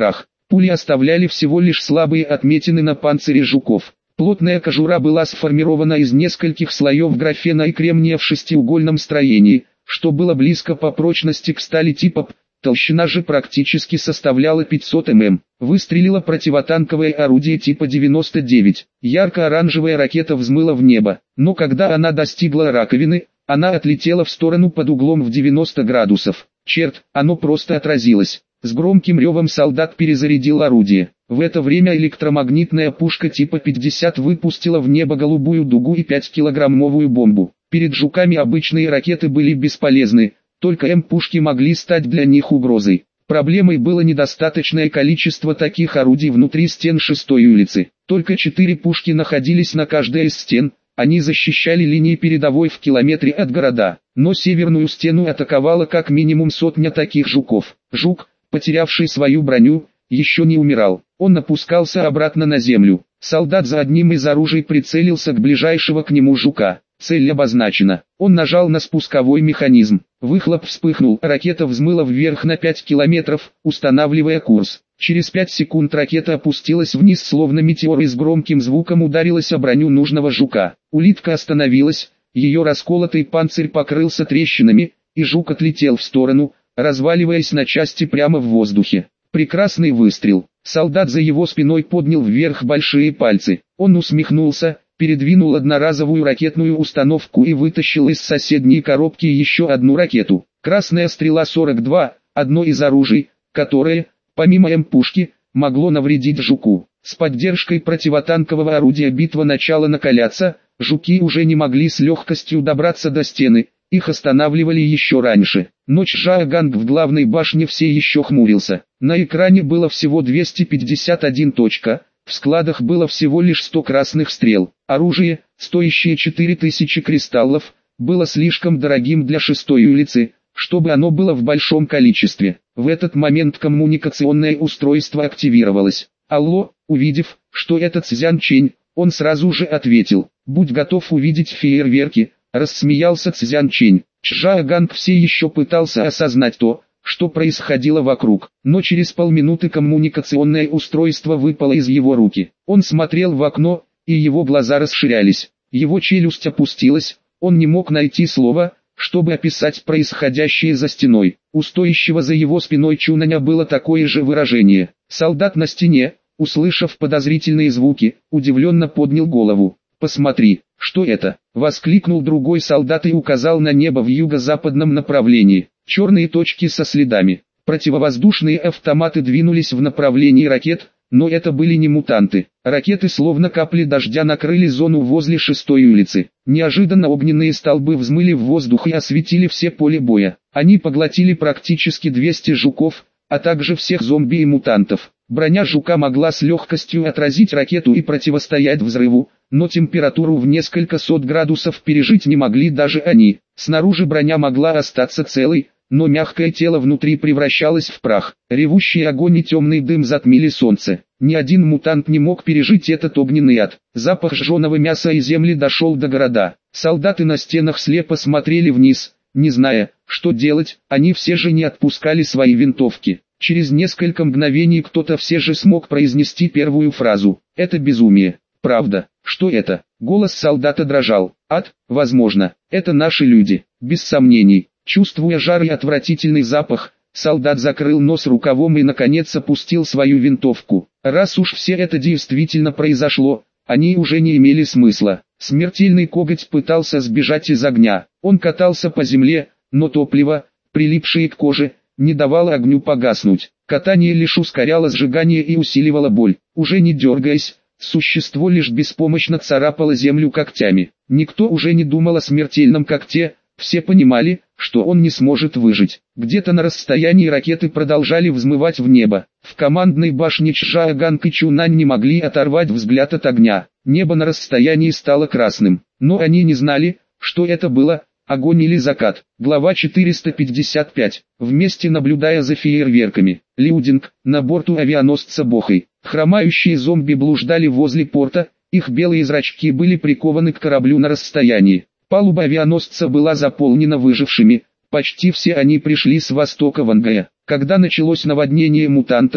Пули оставляли всего лишь слабые отметины на панцире жуков. Плотная кожура была сформирована из нескольких слоев графена и кремния в шестиугольном строении, что было близко по прочности к стали типа П. Толщина же практически составляла пятьсот миллиметров. Выстрелило противотанковое орудие типа девяносто девять. Ярко-оранжевая ракета взмыла в небо, но когда она достигла раковины, она отлетела в сторону под углом в девяносто градусов. Черт, оно просто отразилось. С громким ревом солдат перезарядил орудие. В это время электромагнитная пушка типа пятьдесят выпустила в небо голубую дугу и пятикилограммовую бомбу. Перед жуками обычные ракеты были бесполезны, только М-пушки могли стать для них угрозой. Проблемой было недостаточное количество таких орудий внутри стен шестой улицы. Только четыре пушки находились на каждой из стен, они защищали линии передовой в километре от города. Но северную стену атаковала как минимум сотня таких жуков. Жук, потерявший свою броню, еще не умирал. Он опускался обратно на землю. Солдат за одним из оружий прицелился к ближайшего к нему жука. Цель обозначена. Он нажал на спусковой механизм. Выхлоп вспыхнул, ракета взмыла вверх на пять километров, устанавливая курс. Через пять секунд ракета опустилась вниз, словно метеор, и с громким звуком ударилась о броню нужного жука. Улитка остановилась, ее расколотый панцирь покрылся трещинами, и жук отлетел в сторону, разваливаясь на части прямо в воздухе. Прекрасный выстрел. Солдат за его спиной поднял вверх большие пальцы. Он усмехнулся, передвинул одноразовую ракетную установку и вытащил из соседней коробки еще одну ракету. Красная стрела сорок два, одно из оружий, которое, помимо М-пушки, могло навредить жуку. С поддержкой противотанкового орудия битва начала накаляться, жуки уже не могли с легкостью добраться до стены, их останавливали еще раньше. Но Чжаоганг в главной башне все еще хмурился. На экране было всего двести пятьдесят один точка. В складах было всего лишь сто красных стрел. Оружие, стоящее четыре тысячи кристаллов, было слишком дорогим для шестой улицы, чтобы оно было в большом количестве. В этот момент коммуникационное устройство активировалось. Алло, увидев, что это Цзян Чэнь, он сразу же ответил: «Будь готов увидеть фейерверки», — рассмеялся Цзян Чэнь. Чжаоганг все еще пытался осознать то, что происходило вокруг, но через полминуты коммуникационное устройство выпало из его руки. Он смотрел в окно, и его глаза расширялись. Его челюсть опустилась, он не мог найти слова, чтобы описать происходящее за стеной. У стоящего за его спиной Чунаня было такое же выражение. Солдат на стене, услышав подозрительные звуки, удивленно поднял голову. «Посмотри, что это?» — воскликнул другой солдат и указал на небо в юго-западном направлении. Черные точки со следами. Противовоздушные автоматы двинулись в направлении ракет, но это были не мутанты. Ракеты словно капли дождя накрыли зону возле шестой улицы. Неожиданно огненные столбы взмыли в воздух и осветили все поле боя. Они поглотили практически двести жуков, а также всех зомби и мутантов. Броня жука могла с легкостью отразить ракету и противостоять взрыву, но температуру в несколько сот градусов пережить не могли даже они. Снаружи броня могла остаться целой, но мягкое тело внутри превращалось в прах. Ревущий огонь и темный дым затмили солнце. Ни один мутант не мог пережить этот огненный ад. Запах жженого мяса и земли дошел до города. Солдаты на стенах слепо смотрели вниз, не зная, что делать, они все же не отпускали свои винтовки. Через несколько мгновений кто-то все же смог произнести первую фразу: «Это безумие». «Правда, что это?» Голос солдата дрожал. «Ад, возможно, это наши люди, без сомнений». Чувствуя жар и отвратительный запах, солдат закрыл нос рукавом и наконец опустил свою винтовку. Раз уж все это действительно произошло, они уже не имели смысла. Смертельный коготь пытался сбежать из огня. Он катался по земле, но топливо, прилипшее к коже, не давало огню погаснуть. Катание лишь ускоряло сжигание и усиливало боль. Уже не дергаясь, существо лишь беспомощно царапало землю когтями. Никто уже не думал о смертельном когте, все понимали, что он не сможет выжить. Где-то на расстоянии ракеты продолжали взмывать в небо. В командной башне Чжаоганг и Чунань не могли оторвать взгляд от огня. Небо на расстоянии стало красным, но они не знали, что это было, огонь или закат. Глава четыреста пятьдесят пять. Вместе наблюдая за фейерверками, Лиудинг, на борту авианосца Бохай. Хромающие зомби блуждали возле порта, их белые зрачки были прикованы к кораблю на расстоянии. Палуба авианосца была заполнена выжившими, почти все они пришли с востока Вангая. Когда началось наводнение мутантов,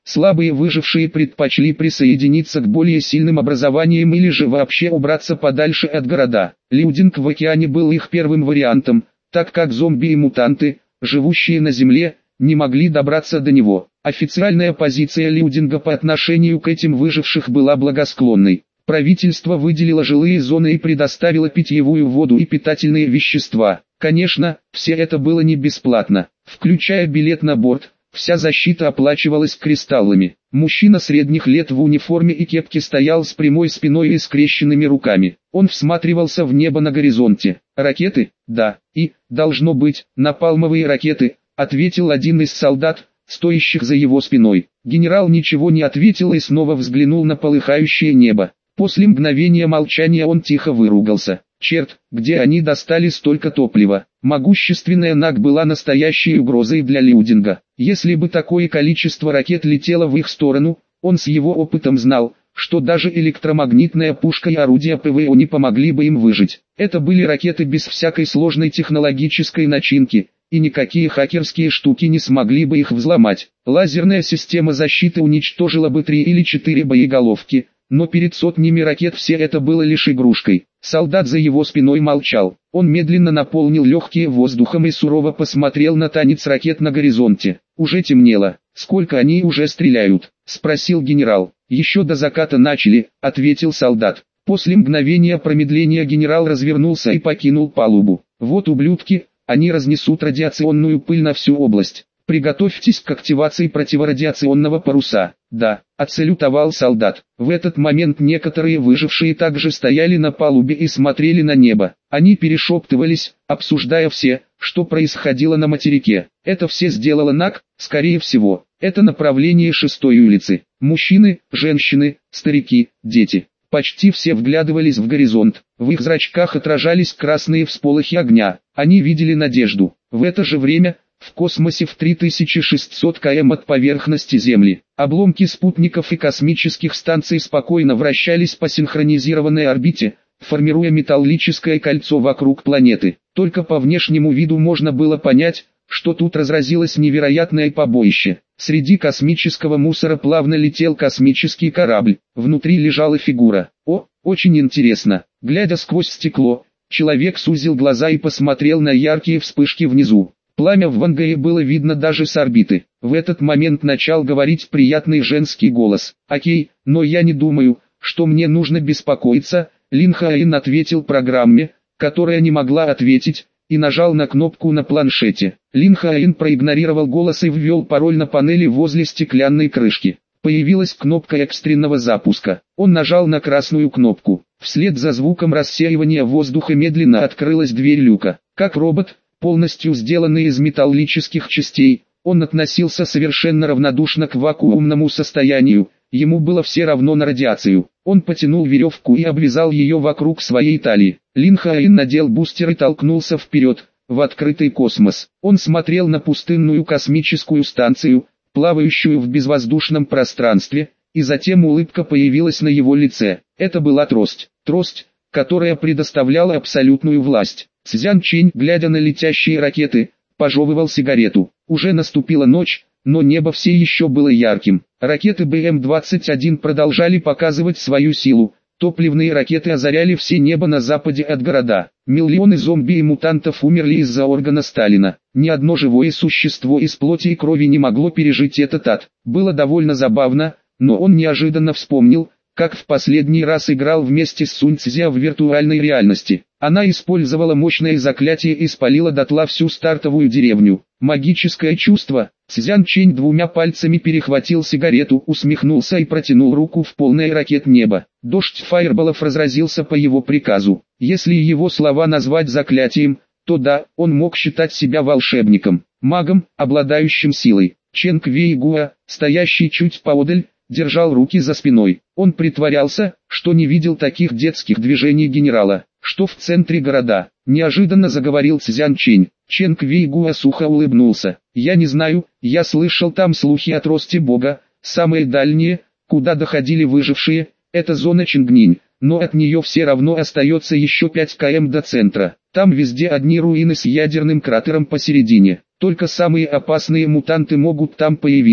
Слабые выжившие предпочли присоединиться к более сильным образованиям или же вообще убраться подальше от города. Льюдинг в океане был их первым вариантом, так как зомби и мутанты, живущие на Земле, не могли добраться до него. Официальная позиция Льюдинга по отношению к этим выживших была благосклонной. Правительство выделило жилые зоны и предоставило питьевую воду и питательные вещества. Конечно, все это было не бесплатно, включая билет на борт. Вся защита оплачивалась кристаллами. Мужчина средних лет в униформе и кепке стоял с прямой спиной и скрещенными руками. Он всматривался в небо на горизонте. «Ракеты? Да. И, должно быть, напалмовые ракеты», — ответил один из солдат, стоящих за его спиной. Генерал ничего не ответил и снова взглянул на полыхающее небо. После мгновения молчания он тихо выругался. Черт, где они достали столько топлива? Могущественная НАК была настоящей угрозой для Льюдинга. Если бы такое количество ракет летело в их сторону, он с его опытом знал, что даже электромагнитная пушка и орудия ПВО не помогли бы им выжить. Это были ракеты без всякой сложной технологической начинки, и никакие хакерские штуки не смогли бы их взломать. Лазерная система защиты уничтожила бы три или четыре боеголовки, но перед сотнями ракет все это было лишь игрушкой. Солдат за его спиной молчал. Он медленно наполнил легкие воздухом и сурово посмотрел на танец ракет на горизонте. Уже темнело. «Сколько они уже стреляют?» — спросил генерал. «Еще до заката начали», — ответил солдат. После мгновения промедления генерал развернулся и покинул палубу. «Вот ублюдки, они разнесут радиационную пыль на всю область. Приготовьтесь к активации противорадиационного паруса». «Да», — отсалютовал солдат. В этот момент некоторые выжившие также стояли на палубе и смотрели на небо. Они перешептывались, обсуждая все, что происходило на материке. Это все сделала НАК, скорее всего. Это направление шестой улицы. Мужчины, женщины, старики, дети. Почти все вглядывались в горизонт. В их зрачках отражались красные всполохи огня. Они видели надежду. В это же время, в космосе в три тысячи шестьсот километров от поверхности Земли, обломки спутников и космических станций спокойно вращались по синхронизированной орбите, формируя металлическое кольцо вокруг планеты. Только по внешнему виду можно было понять, что тут разразилось невероятное побоище. Среди космического мусора плавно летел космический корабль, внутри лежала фигура. О, очень интересно. Глядя сквозь стекло, человек сузил глаза и посмотрел на яркие вспышки внизу. Пламя в ангаре было видно даже с орбиты. В этот момент начал говорить приятный женский голос. «Окей, но я не думаю, что мне нужно беспокоиться», — Лин Хаин ответил программе, которая не могла ответить, и нажал на кнопку на планшете. Лин Хаин проигнорировал голос и ввел пароль на панели возле стеклянной крышки. Появилась кнопка экстренного запуска. Он нажал на красную кнопку. Вслед за звуком рассеивания воздуха медленно открылась дверь люка. Как робот, полностью сделанный из металлических частей, он относился совершенно равнодушно к вакуумному состоянию, ему было все равно на радиацию. Он потянул веревку и обвязал ее вокруг своей талии. Лин Хаин надел бустер и толкнулся вперед, в открытый космос. Он смотрел на пустынную космическую станцию, плавающую в безвоздушном пространстве, и затем улыбка появилась на его лице. Это была трость, трость, которая предоставляла абсолютную власть. Цзян Чэнь, глядя на летящие ракеты, пожевывал сигарету. Уже наступила ночь, но небо все еще было ярким. Ракеты Бэ Эм двадцать один продолжали показывать свою силу. Топливные ракеты озаряли все небо на западе от города. Миллионы зомби и мутантов умерли из-за органа Сталина. Ни одно живое существо из плоти и крови не могло пережить этот ад. Было довольно забавно, но он неожиданно вспомнил, как в последний раз играл вместе с Сунь Цзя в виртуальной реальности. Она использовала мощное заклятие и спалила дотла всю стартовую деревню. Магическое чувство. Цзян Чэнь двумя пальцами перехватил сигарету, усмехнулся и протянул руку в полное ракет небо. Дождь фаерболов разразился по его приказу. Если его слова назвать заклятием, то да, он мог считать себя волшебником, магом, обладающим силой. Ченг Вэй Гуа, стоящий чуть поодаль, держал руки за спиной. Он притворялся, что не видел таких детских движений генерала. «Что в центре города?» – неожиданно заговорил Цзян Чэнь. Ченг Вэй Гуа сухо улыбнулся. «Я не знаю, я слышал там слухи о росте бога, самые дальние, куда доходили выжившие, это зона Чингнинь, но от нее все равно остается еще пять километров до центра. Там везде одни руины с ядерным кратером посередине. Только самые опасные мутанты могут там появиться.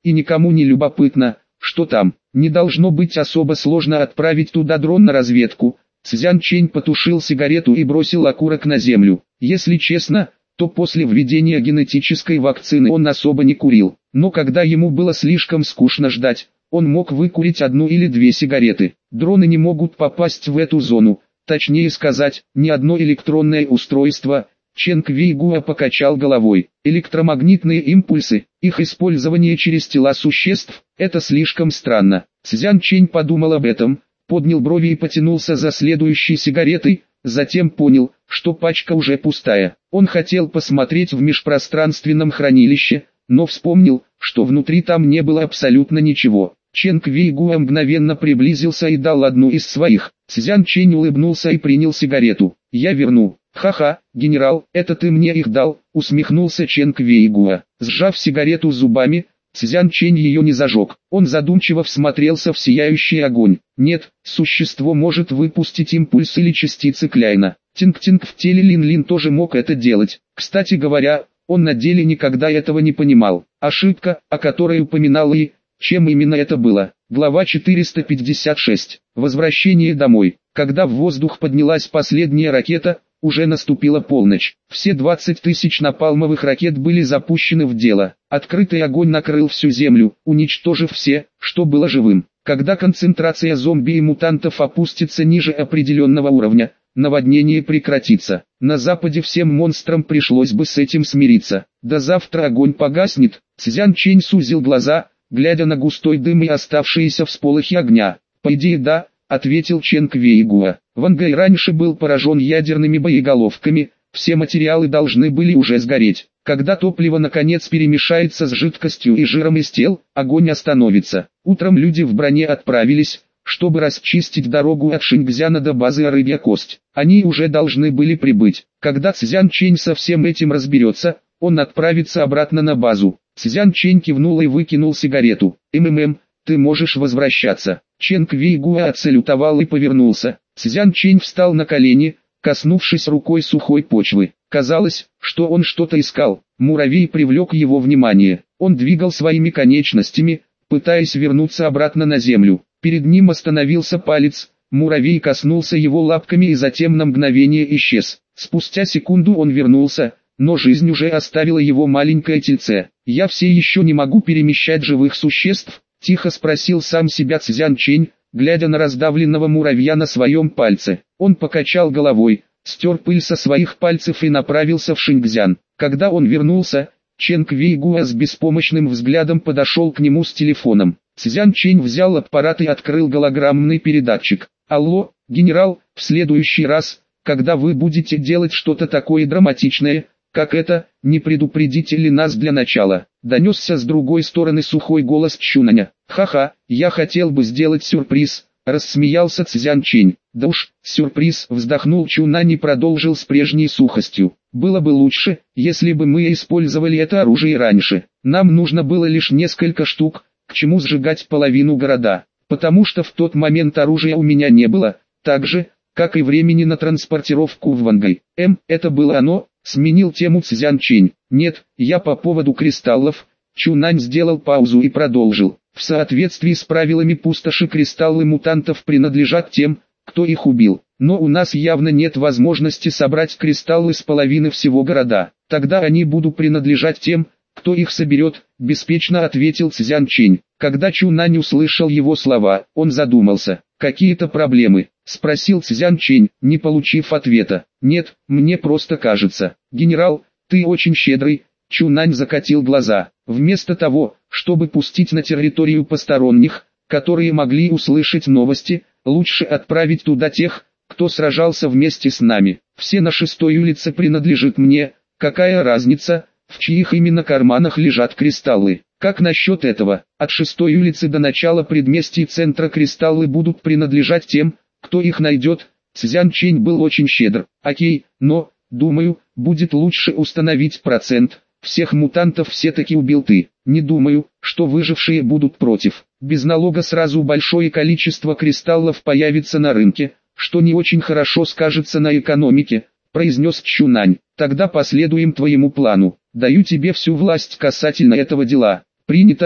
и никому не любопытно, что там. Не должно быть особо сложно отправить туда дрон на разведку. Цзян Чэнь потушил сигарету и бросил окурок на землю. Если честно, то после введения генетической вакцины он особо не курил. Но когда ему было слишком скучно ждать, он мог выкурить одну или две сигареты. Дроны не могут попасть в эту зону, точнее сказать, ни одно электронное устройство. Чен Квейгуа покачал головой. Электромагнитные импульсы, их использование через тела существ, это слишком странно. Цзян Чэнь подумал об этом, поднял брови и потянулся за следующей сигаретой, затем понял, что пачка уже пустая. Он хотел посмотреть в межпространственном хранилище, но вспомнил, что внутри там не было абсолютно ничего. Чен Квейгуа мгновенно приблизился и дал одну из своих. Цзян Чэнь улыбнулся и принял сигарету. «Я верну». «Ха-ха, генерал, это ты мне их дал», — усмехнулся Чен Квейгуа. Сжав сигарету зубами, Цзян Чэнь ее не зажег. Он задумчиво всмотрелся в сияющий огонь. Нет, существо может выпустить импульс или частицы Кляйна. Тинг-Тинг в теле Лин-Лин тоже мог это делать. Кстати говоря, он на деле никогда этого не понимал. Ошибка, о которой упоминал И, чем именно это было. Глава четыреста пятьдесят шесть. Возвращение домой. Когда в воздух поднялась последняя ракета, уже наступила полночь. Все двадцать тысяч напалмовых ракет были запущены в дело. Открытый огонь накрыл всю землю, уничтожив все, что было живым. Когда концентрация зомби и мутантов опустится ниже определенного уровня, наводнение прекратится. На западе всем монстрам пришлось бы с этим смириться. До завтра огонь погаснет. Цзян Чэнь сузил глаза, глядя на густой дым и оставшиеся всполохи огня. «По идее да», — ответил Чен Квейгуа. Ван Гай раньше был поражен ядерными боеголовками, все материалы должны были уже сгореть. Когда топливо наконец перемешается с жидкостью и жиром из тел, огонь остановится. Утром люди в броне отправились, чтобы расчистить дорогу от Шингзяна до базы Рыбья Кость. Они уже должны были прибыть. Когда Цзян Чэнь со всем этим разберется, он отправится обратно на базу. Цзян Чэнь кивнул и выкинул сигарету. «МММ, ты можешь возвращаться». Чен Квейгуа отсалютовал и повернулся. Цзян Чэнь встал на колени, коснувшись рукой сухой почвы. Казалось, что он что-то искал. Муравей привлек его внимание. Он двигал своими конечностями, пытаясь вернуться обратно на землю. Перед ним остановился палец, муравей коснулся его лапками и затем на мгновение исчез. Спустя секунду он вернулся, но жизнь уже оставила его маленькое тельце. «Я все еще не могу перемещать живых существ?» — тихо спросил сам себя Цзян Чэнь, глядя на раздавленного муравья на своем пальце. Он покачал головой, стер пыль со своих пальцев и направился в Шингзян. Когда он вернулся, Чен Квейгуа с беспомощным взглядом подошел к нему с телефоном. Цзян Чэнь взял аппарат и открыл голограммный передатчик. «Алло, генерал, в следующий раз, когда вы будете делать что-то такое драматичное, как это, не предупредите ли нас для начала?» Донесся с другой стороны сухой голос Чунаня. «Ха-ха, я хотел бы сделать сюрприз», — рассмеялся Цзян Чэнь. «Да уж, сюрприз», — вздохнул Чунань и продолжил с прежней сухостью. «Было бы лучше, если бы мы использовали это оружие раньше. Нам нужно было лишь несколько штук, к чему сжигать половину города, потому что в тот момент оружия у меня не было, так же, как и времени на транспортировку в Вангай. Эм, это было оно?» — сменил тему Цзян Чэнь. «Нет, я по поводу кристаллов». Чунань сделал паузу и продолжил. «В соответствии с правилами пустоши кристаллы мутантов принадлежат тем, кто их убил. Но у нас явно нет возможности собрать кристаллы с половины всего города. Тогда они будут принадлежать тем, кто их соберет», — беспечно ответил Цзян Чэнь. Когда Чунань услышал его слова, он задумался. «Какие-то проблемы?» — спросил Цзян Чэнь, не получив ответа. «Нет, мне просто кажется». «Генерал, ты очень щедрый», — Чунань закатил глаза. «Вместо того, чтобы пустить на территорию посторонних, которые могли услышать новости, лучше отправить туда тех, кто сражался вместе с нами. Все на шестой улице принадлежит мне, какая разница, в чьих именно карманах лежат кристаллы? Как насчет этого? От шестой улицы до начала предместий центра кристаллы будут принадлежать тем, кто их найдет». Цзян Чэнь был очень щедр. «Окей, но, думаю, будет лучше установить процент. Всех мутантов все-таки убил ты. Не думаю, что выжившие будут против. Без налога сразу большое количество кристаллов появится на рынке, что не очень хорошо скажется на экономике», — произнес Чунань. «Тогда последуем твоему плану. Даю тебе всю власть касательно этого дела». «Принято», —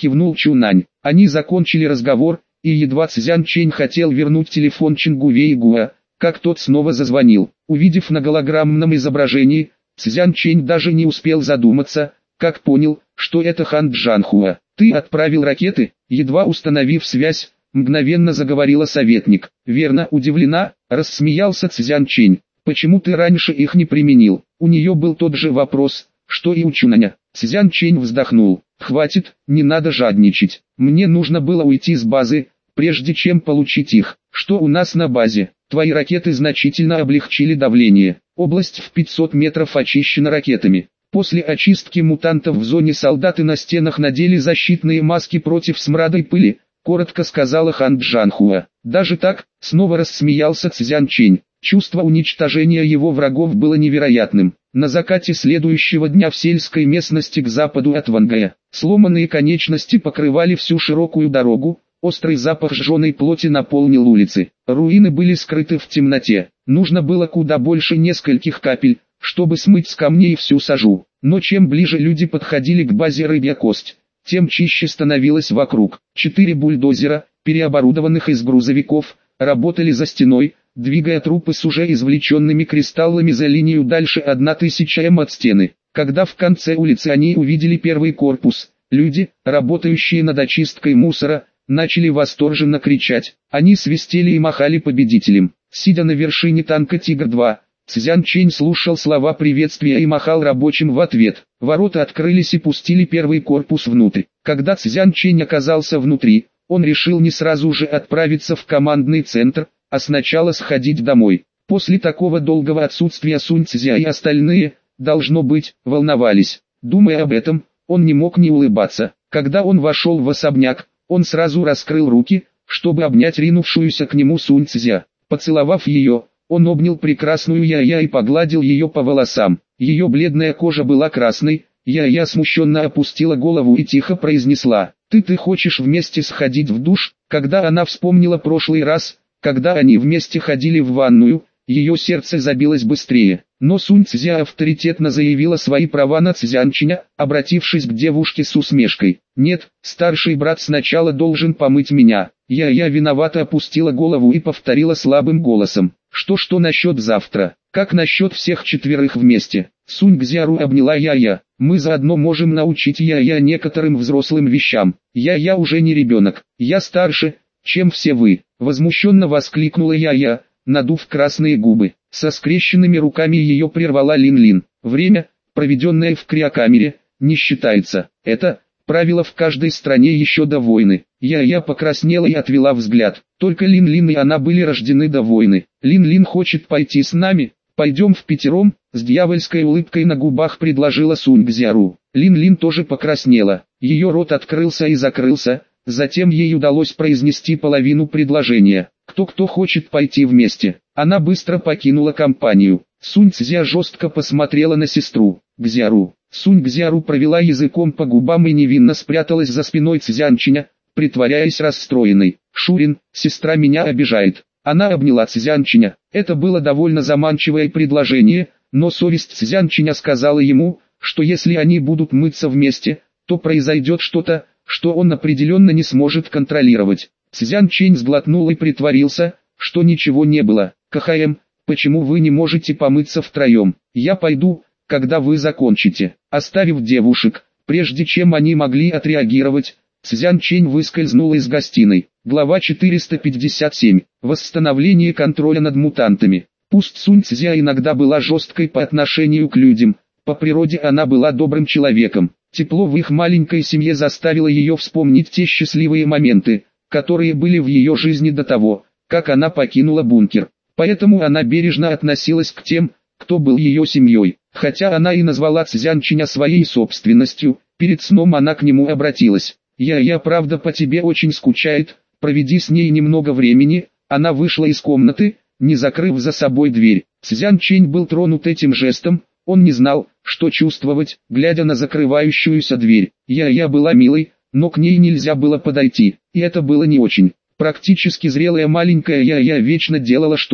кивнул Чунань. Они закончили разговор, и едва Цзян Чэнь хотел вернуть телефон Чингу Вэйгуа, как тот снова зазвонил. Увидев на голограммном изображении, Цзян Чэнь даже не успел задуматься, как понял, что это Хан Джанхуа. «Ты отправил ракеты?» Едва установив связь, мгновенно заговорила советник. «Верно, удивлена», — рассмеялся Цзян Чэнь. «Почему ты раньше их не применил?» У нее был тот же вопрос, что и у Чунаня. Цзян Чэнь вздохнул. «Хватит, не надо жадничать. Мне нужно было уйти с базы, прежде чем получить их. Что у нас на базе? Твои ракеты значительно облегчили давление. Область в пятьсот метров очищена ракетами. После очистки мутантов в зоне солдаты на стенах надели защитные маски против смрада и пыли», — коротко сказала Хан Джанхуа. «Даже так?» — снова рассмеялся Цзян Чэнь. Чувство уничтожения его врагов было невероятным. На закате следующего дня в сельской местности к западу от Вангая, сломанные конечности покрывали всю широкую дорогу, острый запах сжженной плоти наполнил улицы. Руины были скрыты в темноте. Нужно было куда больше нескольких капель, чтобы смыть с камней всю сажу. Но чем ближе люди подходили к базе Рыбья Кость, тем чище становилось вокруг. Четыре бульдозера, переоборудованных из грузовиков, работали за стеной, двигая трупы с уже извлеченными кристаллами за линию дальше тысячи м от стены. Когда в конце улицы они увидели первый корпус, люди, работающие над очисткой мусора, начали восторженно кричать. Они свистели и махали победителем. Сидя на вершине танка Тигр-два, Цзян Чэнь слушал слова приветствия и махал рабочим в ответ. Ворота открылись и пустили первый корпус внутрь. Когда Цзян Чэнь оказался внутри, он решил не сразу же отправиться в командный центр, а сначала сходить домой. После такого долгого отсутствия Сунь Цзя и остальные, должно быть, волновались. Думая об этом, он не мог не улыбаться. Когда он вошел в особняк, он сразу раскрыл руки, чтобы обнять ринувшуюся к нему Сунь Цзя. Поцеловав ее, он обнял прекрасную Я-Я и погладил ее по волосам. Ее бледная кожа была красной. Я-Я смущенно опустила голову и тихо произнесла: «Ты ты хочешь вместе сходить в душ?» Когда она вспомнила прошлый раз, когда они вместе ходили в ванную, ее сердце забилось быстрее. Но Сунь Цзя авторитетно заявила свои права на Цзян Чэня, обратившись к девушке с усмешкой. «Нет, старший брат сначала должен помыть меня». Я-Я виновато опустила голову и повторила слабым голосом: «Что-что насчет завтра? Как насчет всех четверых вместе?» Сунь Цзяру обняла Я-Я. «Мы заодно можем научить Я-Я некоторым взрослым вещам. Я-Я уже не ребенок, я старше, чем все вы», — возмущенно воскликнула Я-Я, надув красные губы. Со скрещенными руками ее прервала Лин-Лин. «Время, проведенное в криокамере, не считается. Это правило в каждой стране еще до войны». Я-Я покраснела и отвела взгляд. Только Лин-Лин и она были рождены до войны. «Лин-Лин хочет пойти с нами? Пойдем впятером», — с дьявольской улыбкой на губах предложила Сунь Цзяру. Лин-Лин тоже покраснела. Ее рот открылся и закрылся, затем ей удалось произнести половину предложения. «Кто-кто хочет пойти вместе?» Она быстро покинула компанию. Сунь Цзя жестко посмотрела на сестру. «Цзяру». Сунь Цзяру провела языком по губам и невинно спряталась за спиной Цзян Чэня, притворяясь расстроенной. «Шурин, сестра меня обижает». Она обняла Цзян Чэня. Это было довольно заманчивое предложение, но совесть Цзян Чэня сказала ему, что если они будут мыться вместе, то произойдет что-то, что он определенно не сможет контролировать. Цзян Чэнь сглотнул и притворился, что ничего не было. «КХМ, почему вы не можете помыться втроем? Я пойду, когда вы закончите». Оставив девушек, прежде чем они могли отреагировать, Цзян Чэнь выскользнул из гостиной. Глава четыреста пятьдесят семь. Восстановление контроля над мутантами. Пусть Сунь Цзя иногда была жесткой по отношению к людям, по природе она была добрым человеком. Тепло в их маленькой семье заставило ее вспомнить те счастливые моменты, которые были в ее жизни до того, как она покинула бункер. Поэтому она бережно относилась к тем, кто был ее семьей. Хотя она и назвала Цзян Чэня своей собственностью, перед сном она к нему обратилась. «Я-Я правда по тебе очень скучает, проведи с ней немного времени». Она вышла из комнаты, не закрыв за собой дверь. Цзян Чэнь был тронут этим жестом, он не знал, что чувствовать, глядя на закрывающуюся дверь. Я-Я была милой, но к ней нельзя было подойти, и это было не очень. Практически зрелая маленькая Я-Я вечно делала что-то,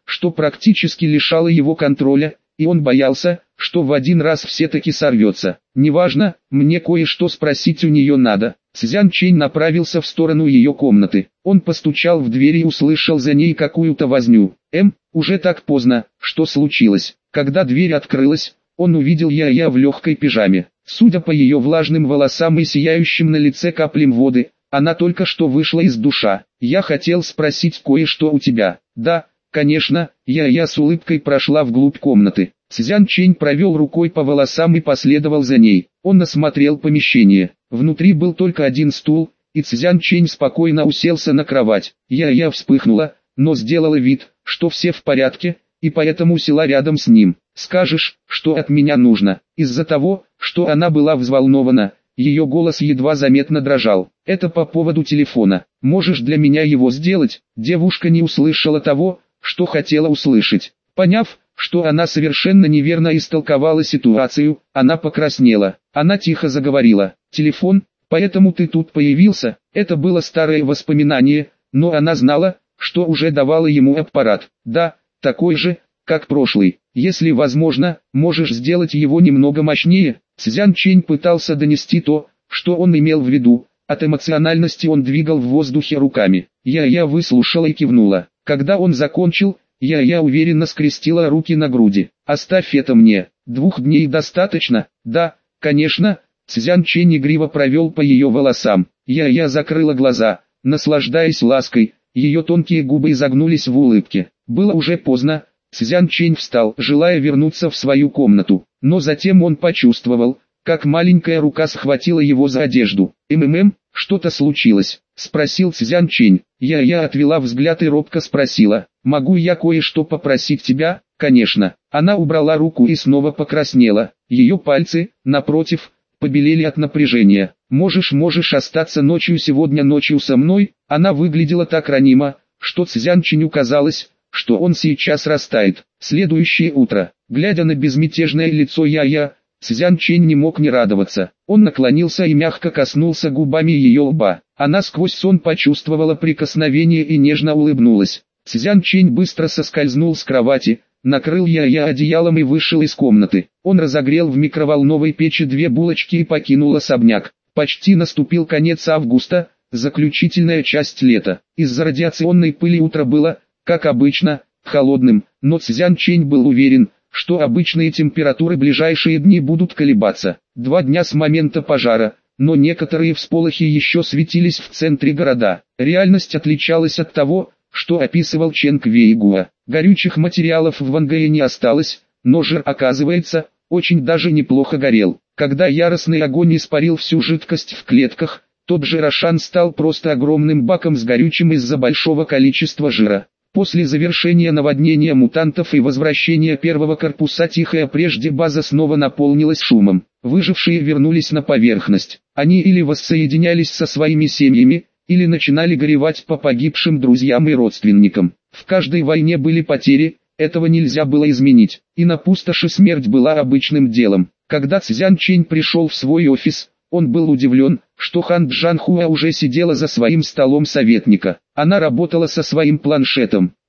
что практически лишало его контроля, и он боялся, что в один раз все-таки сорвется. «Неважно, мне кое-что спросить у нее надо». Цзян Чэнь направился в сторону ее комнаты. Он постучал в дверь и услышал за ней какую-то возню. «Эм, уже так поздно, что случилось?» Когда дверь открылась, он увидел Я-Я в легкой пижаме. Судя по ее влажным волосам и сияющим на лице каплям воды, она только что вышла из душа. «Я хотел спросить кое-что у тебя». «Да, конечно». Я-Я с улыбкой прошла вглубь комнаты. Цзян Чэнь провел рукой по волосам и последовал за ней. Он осмотрел помещение. Внутри был только один стул, и Цзян Чэнь спокойно уселся на кровать. Я-Я вспыхнула, но сделала вид, что все в порядке, и поэтому села рядом с ним. «Скажешь, что от меня нужно?» Из-за того, что она была взволнована, ее голос едва заметно дрожал. «Это по поводу телефона. Можешь для меня его сделать?» Девушка не услышала того, что хотела услышать. Поняв, что она совершенно неверно истолковала ситуацию, она покраснела. Она тихо заговорила. «Телефон? Поэтому ты тут появился?» Это было старое воспоминание, но она знала, что уже давала ему аппарат. «Да, такой же, как прошлый. Если возможно, можешь сделать его немного мощнее». Цзян Чэнь пытался донести то, что он имел в виду. От эмоциональности он двигал в воздухе руками. Я-Я выслушала и кивнула. Когда он закончил, Я-Я уверенно скрестила руки на груди. «Оставь это мне. Двух дней достаточно?» «Да, конечно». Цзян Чэнь игриво провел по ее волосам. Я-Я закрыла глаза, наслаждаясь лаской. Ее тонкие губы изогнулись в улыбке. Было уже поздно. Цзян Чэнь встал, желая вернуться в свою комнату. Но затем он почувствовал, как маленькая рука схватила его за одежду. «МММ, что-то случилось?» — спросил Цзян Чэнь. Я-Я отвела взгляд и робко спросила: «Могу я кое-что попросить тебя?» «Конечно». Она убрала руку и снова покраснела. Ее пальцы, напротив, побелели от напряжения. «Можешь, можешь остаться ночью сегодня ночью со мной?» Она выглядела так ранима, что Цзян Чэню казалось, что он сейчас растает. Следующее утро, глядя на безмятежное лицо Я-Я, Цзян Чэнь не мог не радоваться. Он наклонился и мягко коснулся губами ее лба. Она сквозь сон почувствовала прикосновение и нежно улыбнулась. Цзян Чэнь быстро соскользнул с кровати, накрыл Я-Я одеялом и вышел из комнаты. Он разогрел в микроволновой печи две булочки и покинул особняк. Почти наступил конец августа, заключительная часть лета. Из-за радиационной пыли утро было, как обычно, холодным, но Цзян Чэнь был уверен, что обычные температуры ближайшие дни будут колебаться. Два дня с момента пожара, но некоторые всполохи еще светились в центре города. Реальность отличалась от того, что описывал Чен Квейгуа. Горючих материалов в Вангэе не осталось, но жир, оказывается, очень даже неплохо горел. Когда яростный огонь испарил всю жидкость в клетках, тот же Рошан стал просто огромным баком с горючим из-за большого количества жира. После завершения наводнения мутантов и возвращения первого корпуса тихая прежде база снова наполнилась шумом. Выжившие вернулись на поверхность. Они или воссоединялись со своими семьями, или начинали горевать по погибшим друзьям и родственникам. В каждой войне были потери, этого нельзя было изменить. И на пустоши смерть была обычным делом. Когда Цзян Чэнь пришел в свой офис, он был удивлен, что Хан Джанхуа уже сидела за своим столом советника. Она работала со своим планшетом.